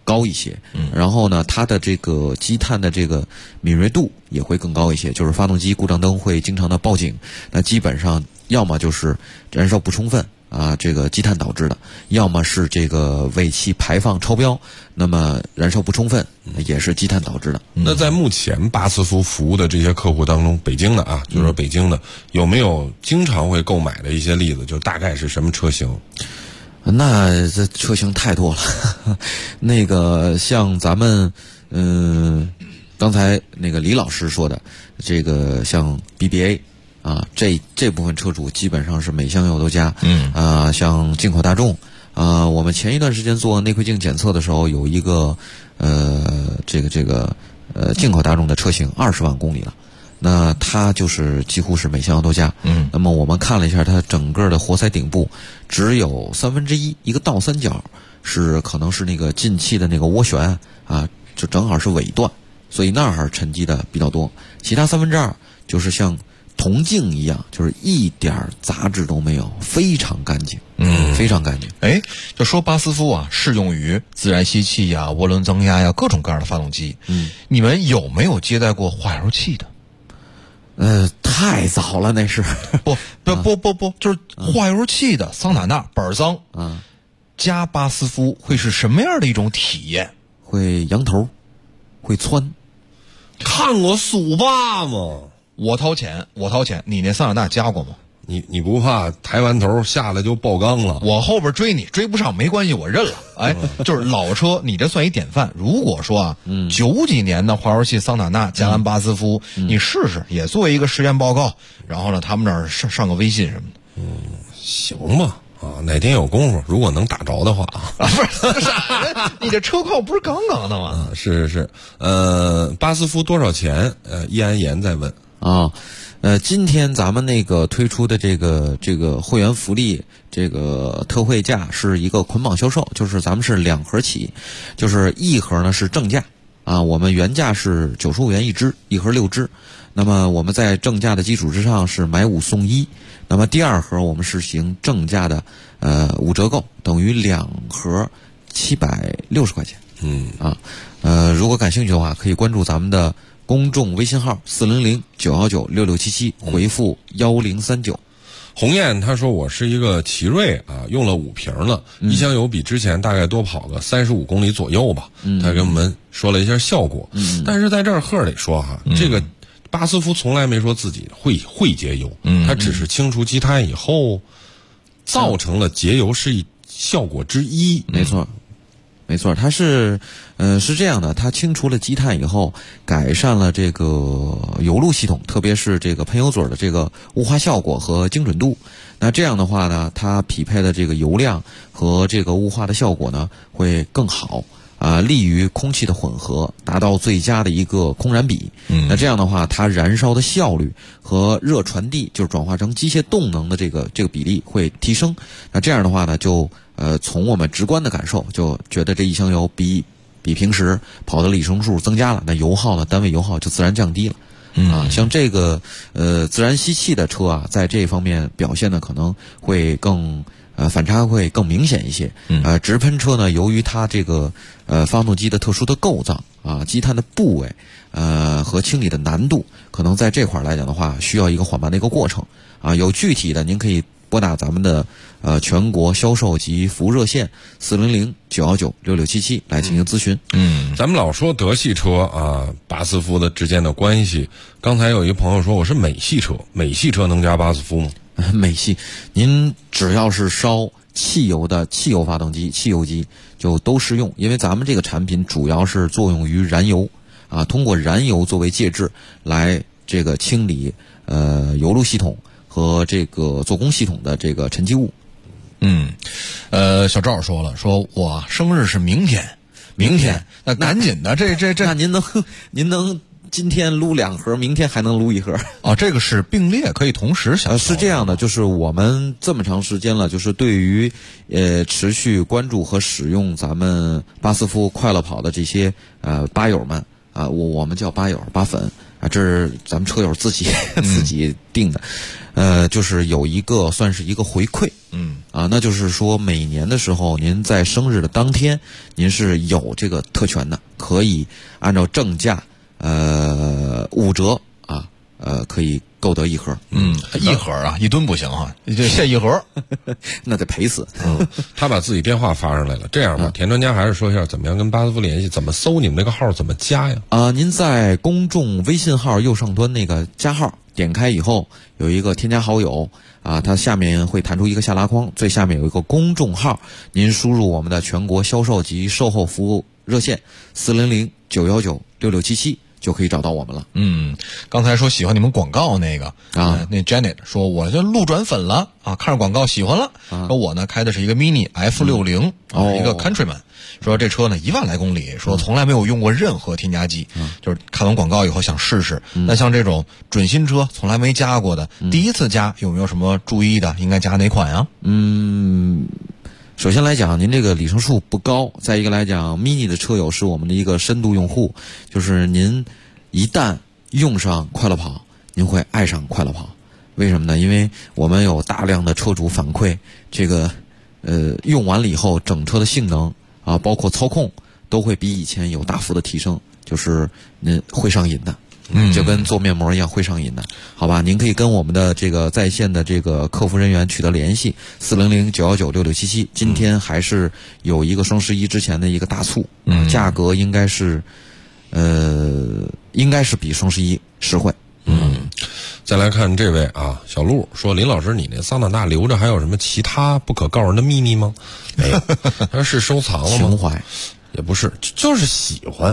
高一些。然后呢，它的这个积碳的这个敏锐度也会更高一些，就是发动机故障灯会经常的报警，那基本上要么就是燃烧不充分啊，这个积碳导致的，要么是这个尾气排放超标，那么燃烧不充分也是积碳导致的。 那在目前巴斯夫服务的这些客户当中，北京的啊，就是说北京的有没有经常会购买的一些例子？就大概是什么车型？ 那这车型太多了，那个像咱们刚才那个李老师说的，这个像 BBA。啊，这部分车主基本上是每箱油都加，像进口大众，我们前一段时间做内窥镜检测的时候，有一个进口大众的车型20万公里了，那它就是几乎是每箱油都加，那么我们看了一下它整个的活塞顶部只有1/3，一个倒三角是可能是那个进气的那个涡旋啊，就正好是尾段，所以那儿沉积的比较多，其他2/3就是像铜镜一样，就是一点杂质都没有，非常干净，非常干净。 哎，就说巴斯夫啊，适用于自然吸气呀、涡轮增压呀各种各样的发动机。你们有没有接待过化油器的？ 太早了，那是不，就是化油器的桑塔纳、板桑加巴斯夫会是什么样的一种体验？ 会扬头，会窜。 看过速八吗？ 我掏钱，你那桑塔纳加过吗？ 你不怕抬完头下来就爆缸了？ 我后边追你追不上没关系，我认了。哎，就是老车，你这算一典范。如果说啊，90几年的化油器桑塔纳加完巴斯夫，你试试，也作为一个实验报告。然后呢，他们那儿上个微信什么的。 行吧。啊，哪天有功夫，如果能打着的话不是啥？你这车况不是杠杠的吗？ 是，巴斯夫多少钱？易安言在问啊。今天咱们那个推出的这个会员福利，这个特惠价是一个捆绑销售，就是咱们是2盒起，就是一盒呢是正价啊，我们原价是95元一支，一盒6支，那么我们在正价的基础之上是买5送1，那么第2盒我们实行正价的5折扣，等于2盒760块钱。如果感兴趣的话，可以关注咱们的公众微信号400-919-6677，回复1039。 鸿雁他说我是一个奇瑞啊，用了5瓶了，一箱油比之前大概多跑个35公里左右吧。他给我们说了一下效果。但是在这儿赫得说哈，这个巴斯夫从来没说自己会节油，他只是清除积碳以后造成了节油是效果之一。 没错，它是这样的，它清除了积碳以后，改善了这个油路系统，特别是这个喷油嘴的这个雾化效果和精准度。那这样的话呢，它匹配的这个油量和这个雾化的效果呢会更好利于空气的混合，达到最佳的一个空燃比。那这样的话，它燃烧的效率和热传递，就是转化成机械动能的这个比例会提升。那这样的话呢，就从我们直观的感受，就觉得这一箱油比平时跑的里程数增加了，那油耗呢，单位油耗就自然降低了。像这个自然吸气的车啊，在这方面表现的可能会更反差会更明显一些。直喷车呢，由于它这个发动机的特殊的构造啊，积碳的部位和清理的难度，可能在这块来讲的话，需要一个缓慢的一个过程啊。有具体的，您可以拨打咱们的全国销售及服务热线400-919-6677来进行咨询。 咱们老说德系车啊，巴斯夫的之间的关系。刚才有一个朋友说我是美系车能加巴斯夫吗？ 美系，您只要是烧汽油的汽油发动机、汽油机就都适用，因为咱们这个产品主要是作用于燃油啊，通过燃油作为介质来这个清理油路系统和这个做工系统的这个沉积物。 小赵说了，说我生日是明天，那赶紧的，这， 那您能今天撸2盒，明天还能撸1盒啊？这个是并列，可以同时享受。 是这样的，就是我们这么长时间了，就是对于持续关注和使用咱们巴斯夫快乐跑的这些吧友们啊，我们叫吧友吧粉啊，这是咱们车友自己定的，就是有一个算是一个回馈， 啊，那就是说每年的时候，您在生日的当天，您是有这个特权的，可以按照正价5折啊，可以购得一盒。 一盒啊，一吨不行啊，这限一盒， 那得赔死。 他把自己电话发上来了，这样吧，田专家还是说一下怎么样跟巴斯夫联系，怎么搜你们这个号，怎么加呀？ 您在公众微信号右上端那个加号点开以后，有一个添加好友啊，它下面会弹出一个下拉框，最下面有一个公众号，您输入我们的全国销售及售后服务热线400-919-6677。就可以找到我们了。 刚才说喜欢你们广告那个啊，那 Janet 说我就路转粉了啊，看着广告喜欢了。说我呢开的是一个 Mini F60一个 Countryman， 说这车呢1万来公里，说从来没有用过任何添加剂，就是看完广告以后想试试。那像这种准新车从来没加过的，第一次加有没有什么注意的？应该加哪款啊？ 首先来讲，您这个里程数不高，再一个来讲 ，Mini 的车友是我们的一个深度用户，就是您一旦用上快乐跑，您会爱上快乐跑。为什么呢？因为我们有大量的车主反馈，这个用完了以后，整车的性能啊，包括操控都会比以前有大幅的提升，就是您会上瘾的。就跟做面膜一样会上瘾的，好吧？您可以跟我们的这个在线的这个客服人员取得联系，400-919-6677。今天还是有一个双11之前的一个大促，价格应该是比双11实惠。 再来看这位啊，小陆说：“林老师，你那桑塔纳留着还有什么其他不可告人的秘密吗？”没有，他是收藏了吗？ 情怀。 也不是，就是喜欢，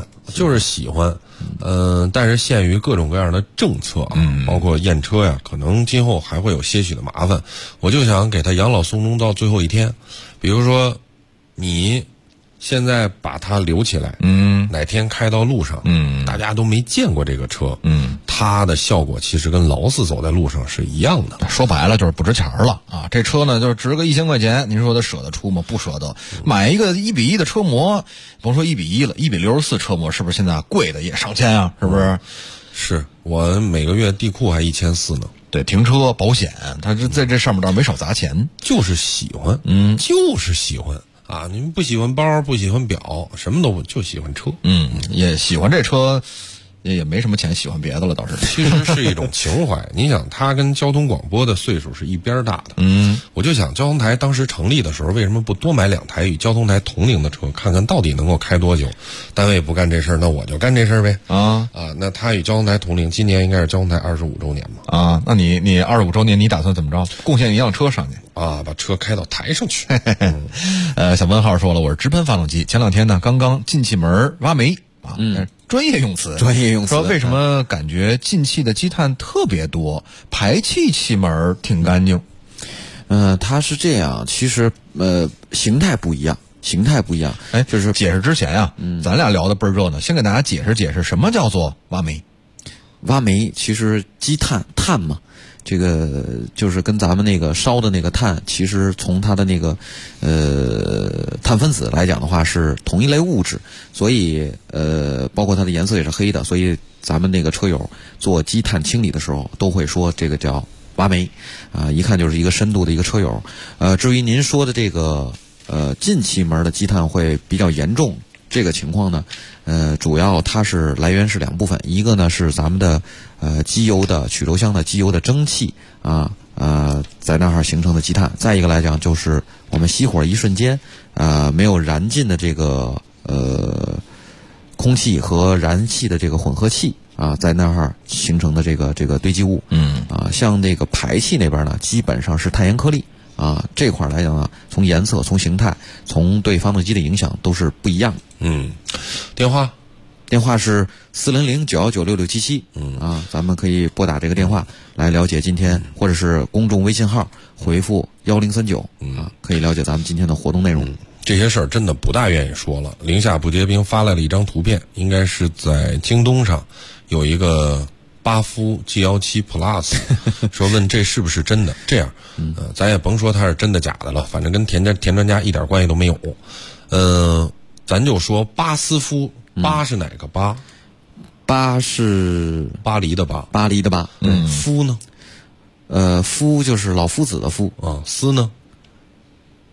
但是限于各种各样的政策啊，包括验车呀，可能今后还会有些许的麻烦。我就想给他养老送终到最后一天，比如说，你现在把它留起来，哪天开到路上，大家都没见过这个车，它的效果其实跟劳斯走在路上是一样的。 说白了就是不值钱了啊！这车呢就是值个1000块钱，您说他舍得出吗？不舍得。买一个1:1的车模，甭说1:1了，1:64车模是不是现在贵的也上千啊？是不是？ 是我每个月地库还1400呢。 对，停车保险，他在这上面倒是没少砸钱， 就是喜欢，就是喜欢。啊，你们不喜欢包，不喜欢表，什么都不，就喜欢车。 也喜欢这车，也没什么钱喜欢别的了，倒是。 其实是一种情怀。你想，他跟交通广播的岁数是一边大的。我就想，交通台当时成立的时候，为什么不多买2台与交通台同龄的车，看看到底能够开多久？单位不干这事儿，那我就干这事儿呗。那他与交通台同龄，今年应该是交通台25周年嘛。 那你25周年，你打算怎么着？贡献一辆车上去？ 把车开到台上去。 小文浩说了，我是直喷发动机，前2天呢刚刚进气门挖煤啊，专业用词。说为什么感觉进气的积碳特别多，排气气门挺干净？ 它是这样，其实形态不一样。就是解释之前啊，咱俩聊的倍儿热闹，先给大家解释什么叫做挖煤。 挖煤其实积碳嘛。这个就是跟咱们那个烧的那个碳，其实从它的那个碳分子来讲的话是同一类物质，所以包括它的颜色也是黑的，所以咱们那个车友做积碳清理的时候都会说这个叫挖煤啊，一看就是一个深度的一个车友。至于您说的这个进气门的积碳会比较严重，这个情况呢，主要它是来源是2部分，一个呢是咱们的机油的曲轴箱的机油的蒸汽在那儿形成的积碳，再一个来讲就是我们熄火一瞬间没有燃尽的这个空气和燃气的这个混合气在那儿形成的这个堆积物。像那个排气那边呢，基本上是碳盐颗粒。这块来讲呢，从颜色、从形态、从对发动机的影响都是不一样的。电话是400-919-6677。咱们可以拨打这个电话来了解今天，或者是公众微信号回复1039可以了解咱们今天的活动内容。 这些事儿真的不大愿意说了。零下不结冰发来了一张图片，应该是在京东上有一个巴夫 G17 Plus， 说问这是不是真的？这样，咱也甭说它是真的假的了，反正跟田专家一点关系都没有。咱就说巴斯夫，巴是哪个巴？ 巴是巴黎的巴， 巴黎的巴。 夫呢？ 夫就是老夫子的夫斯呢？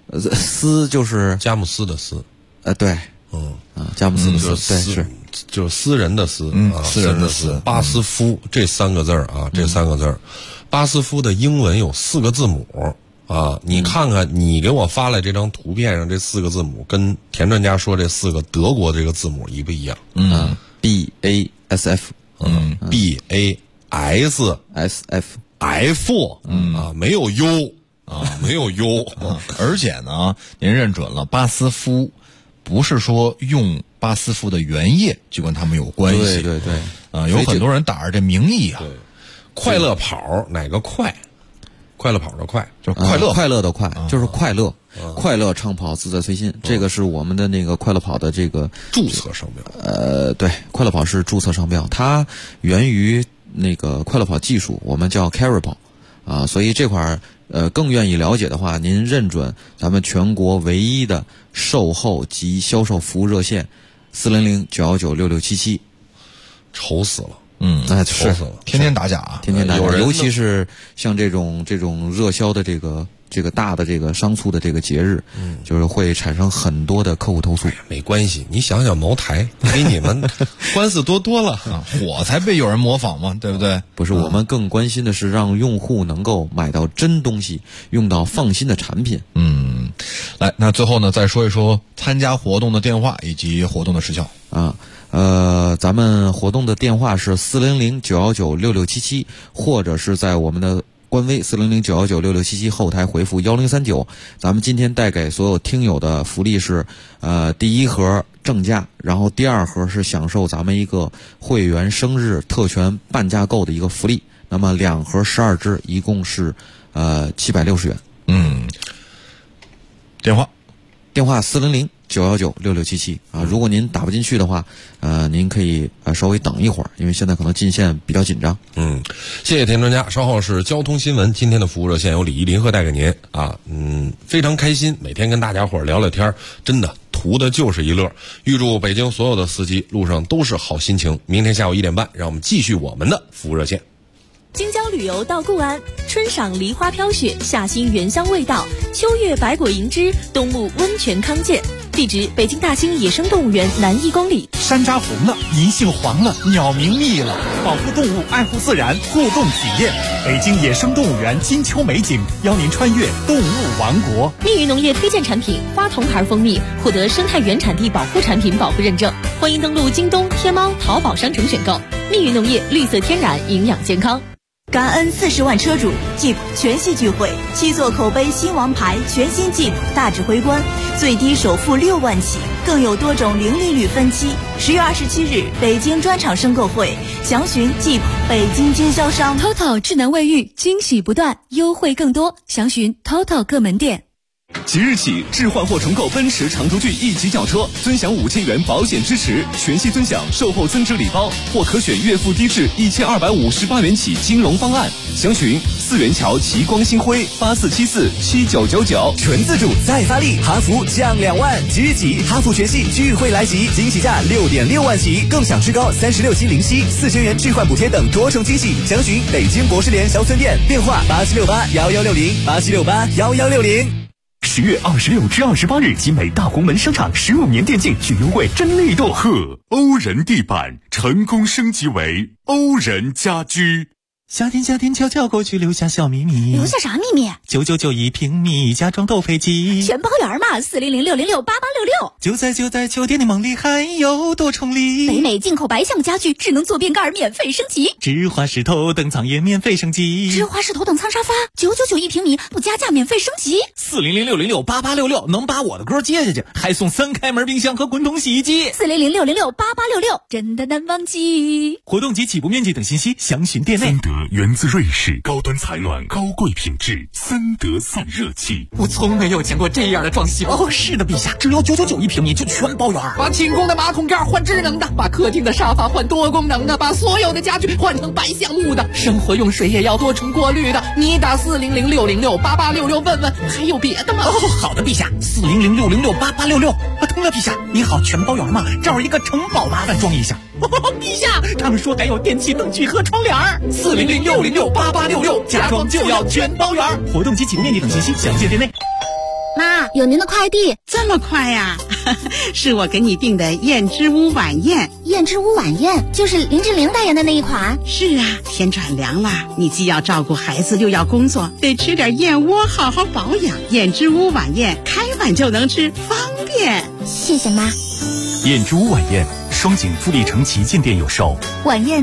私就是佳木斯的斯。 对，佳木斯的斯，对，是就是私人的私私人的私。 巴斯夫这3个字啊，这3个字，巴斯夫的英文有4个字母啊。你看看，你给我发来这张图片上这4个字母，跟田专家说这4个德国这个字母一不一样？BASF，BASF，没有 U 没有 U 而且呢，您认准了巴斯夫。不是说用巴斯夫的原液就跟他们有关系， 对， 有很多人打着这名义啊， 快乐跑哪个快？快乐跑的快， 就是快乐的快，就是快乐，快乐畅跑自在随心，这个是我们的那个快乐跑的这个注册商标。 对，快乐跑是注册商标，它源于那个快乐跑技术，我们叫 Carry 跑啊，所以这块儿。更愿意了解的话，您认准咱们全国唯一的售后及销售服务热线400-919-6677。 愁死了， 愁死了， 天天打假， 天天打假，尤其是像这种热销的这个大的这个商促的这个节日，就是会产生很多的客户投诉。 没关系，你想想茅台比你们官司多了火才被有人模仿嘛，对不对？ 不是，我们更关心的是让用户能够买到真东西，用到放心的产品。 来，那最后呢，再说一说参加活动的电话以及活动的时效啊。咱们活动的电话是400-919-6677，或者是在我们的官微400-919-6677后台回复1039。咱们今天带给所有听友的福利是，第1盒正价，然后第2盒是享受咱们一个会员生日特权半价购的一个福利。那么2盒12支，一共是760元。电话400-919-6677啊。如果您打不进去的话，您可以稍微等一会儿，因为现在可能进线比较紧张。 谢谢田专家。稍后是交通新闻，今天的服务热线由李一林和带给您啊。非常开心，每天跟大家伙聊聊天，真的图的就是一乐。预祝北京所有的司机路上都是好心情。明天下午1点半，让我们继续我们的服务热线。 京郊旅游到固安，春赏梨花飘雪，夏欣原香味道，秋月百果银枝，冬沐温泉康健。地址：北京大兴野生动物园南1公里。 山楂红了，银杏黄了，鸟鸣密了，保护动物，爱护自然，互动体验。北京野生动物园金秋美景，邀您穿越动物王国。 蜜语农业推荐产品花童牌蜂蜜获得生态原产地保护产品保护认证，欢迎登录京东、天猫、淘宝商城选购。蜜语农业，绿色天然，营养健康。感恩40万车主 Jeep 全系聚会，7座口碑新王牌，全新 Jeep 大指挥官，最低首付6万起，更有多种零利率分期。10月27日，北京专场申购会，详询 Jeep 北京经销商。Total 智能卫浴，惊喜不断，优惠更多，详询 Total 各门店。 即日起，置换或重购奔驰长途骏1级轿车，尊享5000元保险支持，全系尊享售后增值礼包，或可选月付低至1258元起金融方案。详询4元桥齐光星辉84747999。 纯自主再发力，哈弗降2万，即日起哈弗全系聚会来袭，惊喜价6.6万起，更享至高36期零息，4000元置换补贴等多重惊喜。详询北京博士联小村店，电话87681160，87681160。 10月26至28日，集美大红门商场15年电竞巨优惠真力度。 欧人地板成功升级为欧人家居。 夏天悄悄过去，留下小秘密。 留下啥秘密 ？9991平米家装斗飞机， 全包圆嘛！400-606-8866。 就在酒店的梦里，还有多重礼。 北美进口白橡家具，智能坐便盖免费升级， 芝华士头等舱也免费升级， 芝华士头等舱沙发999平米，不加价免费升级。 400-606-8866能把我的歌接下去，还送3开门冰箱和滚筒洗衣机。 400-606-8866真的难忘记。 活动及起步面积等信息详询店内。 森德源自瑞士，高端采暖，高贵品质，森德散热器。 我从没有见过这样的装修。 哦，是的，陛下，只要999平米就全包圆。 把清宫的马桶盖换智能的，把客厅的沙发换多功能的，把所有的家具换成白橡木的，生活用水也要多重过滤的。你打400-606-8866问问，还有别的吗？ 哦，好的，陛下，400-606-8866。对了，陛下，你好，全包圆嘛？这儿一个城堡，麻烦装一下。陛下，他们说还有电器、灯具和窗帘。 400-606-8866，家装就要全包圆。 活动及起步面积等信息详见店内。 妈，有您的快递。 这么快呀？是我给你订的燕之屋晚宴。 燕之屋晚宴就是林志玲代言的那一款。 是啊，天转凉了，你既要照顾孩子又要工作，得吃点燕窝好好保养。燕之屋晚宴开碗就能吃，方便。 谢谢妈。 燕之屋晚宴，双井富力城旗舰店有售。 晚宴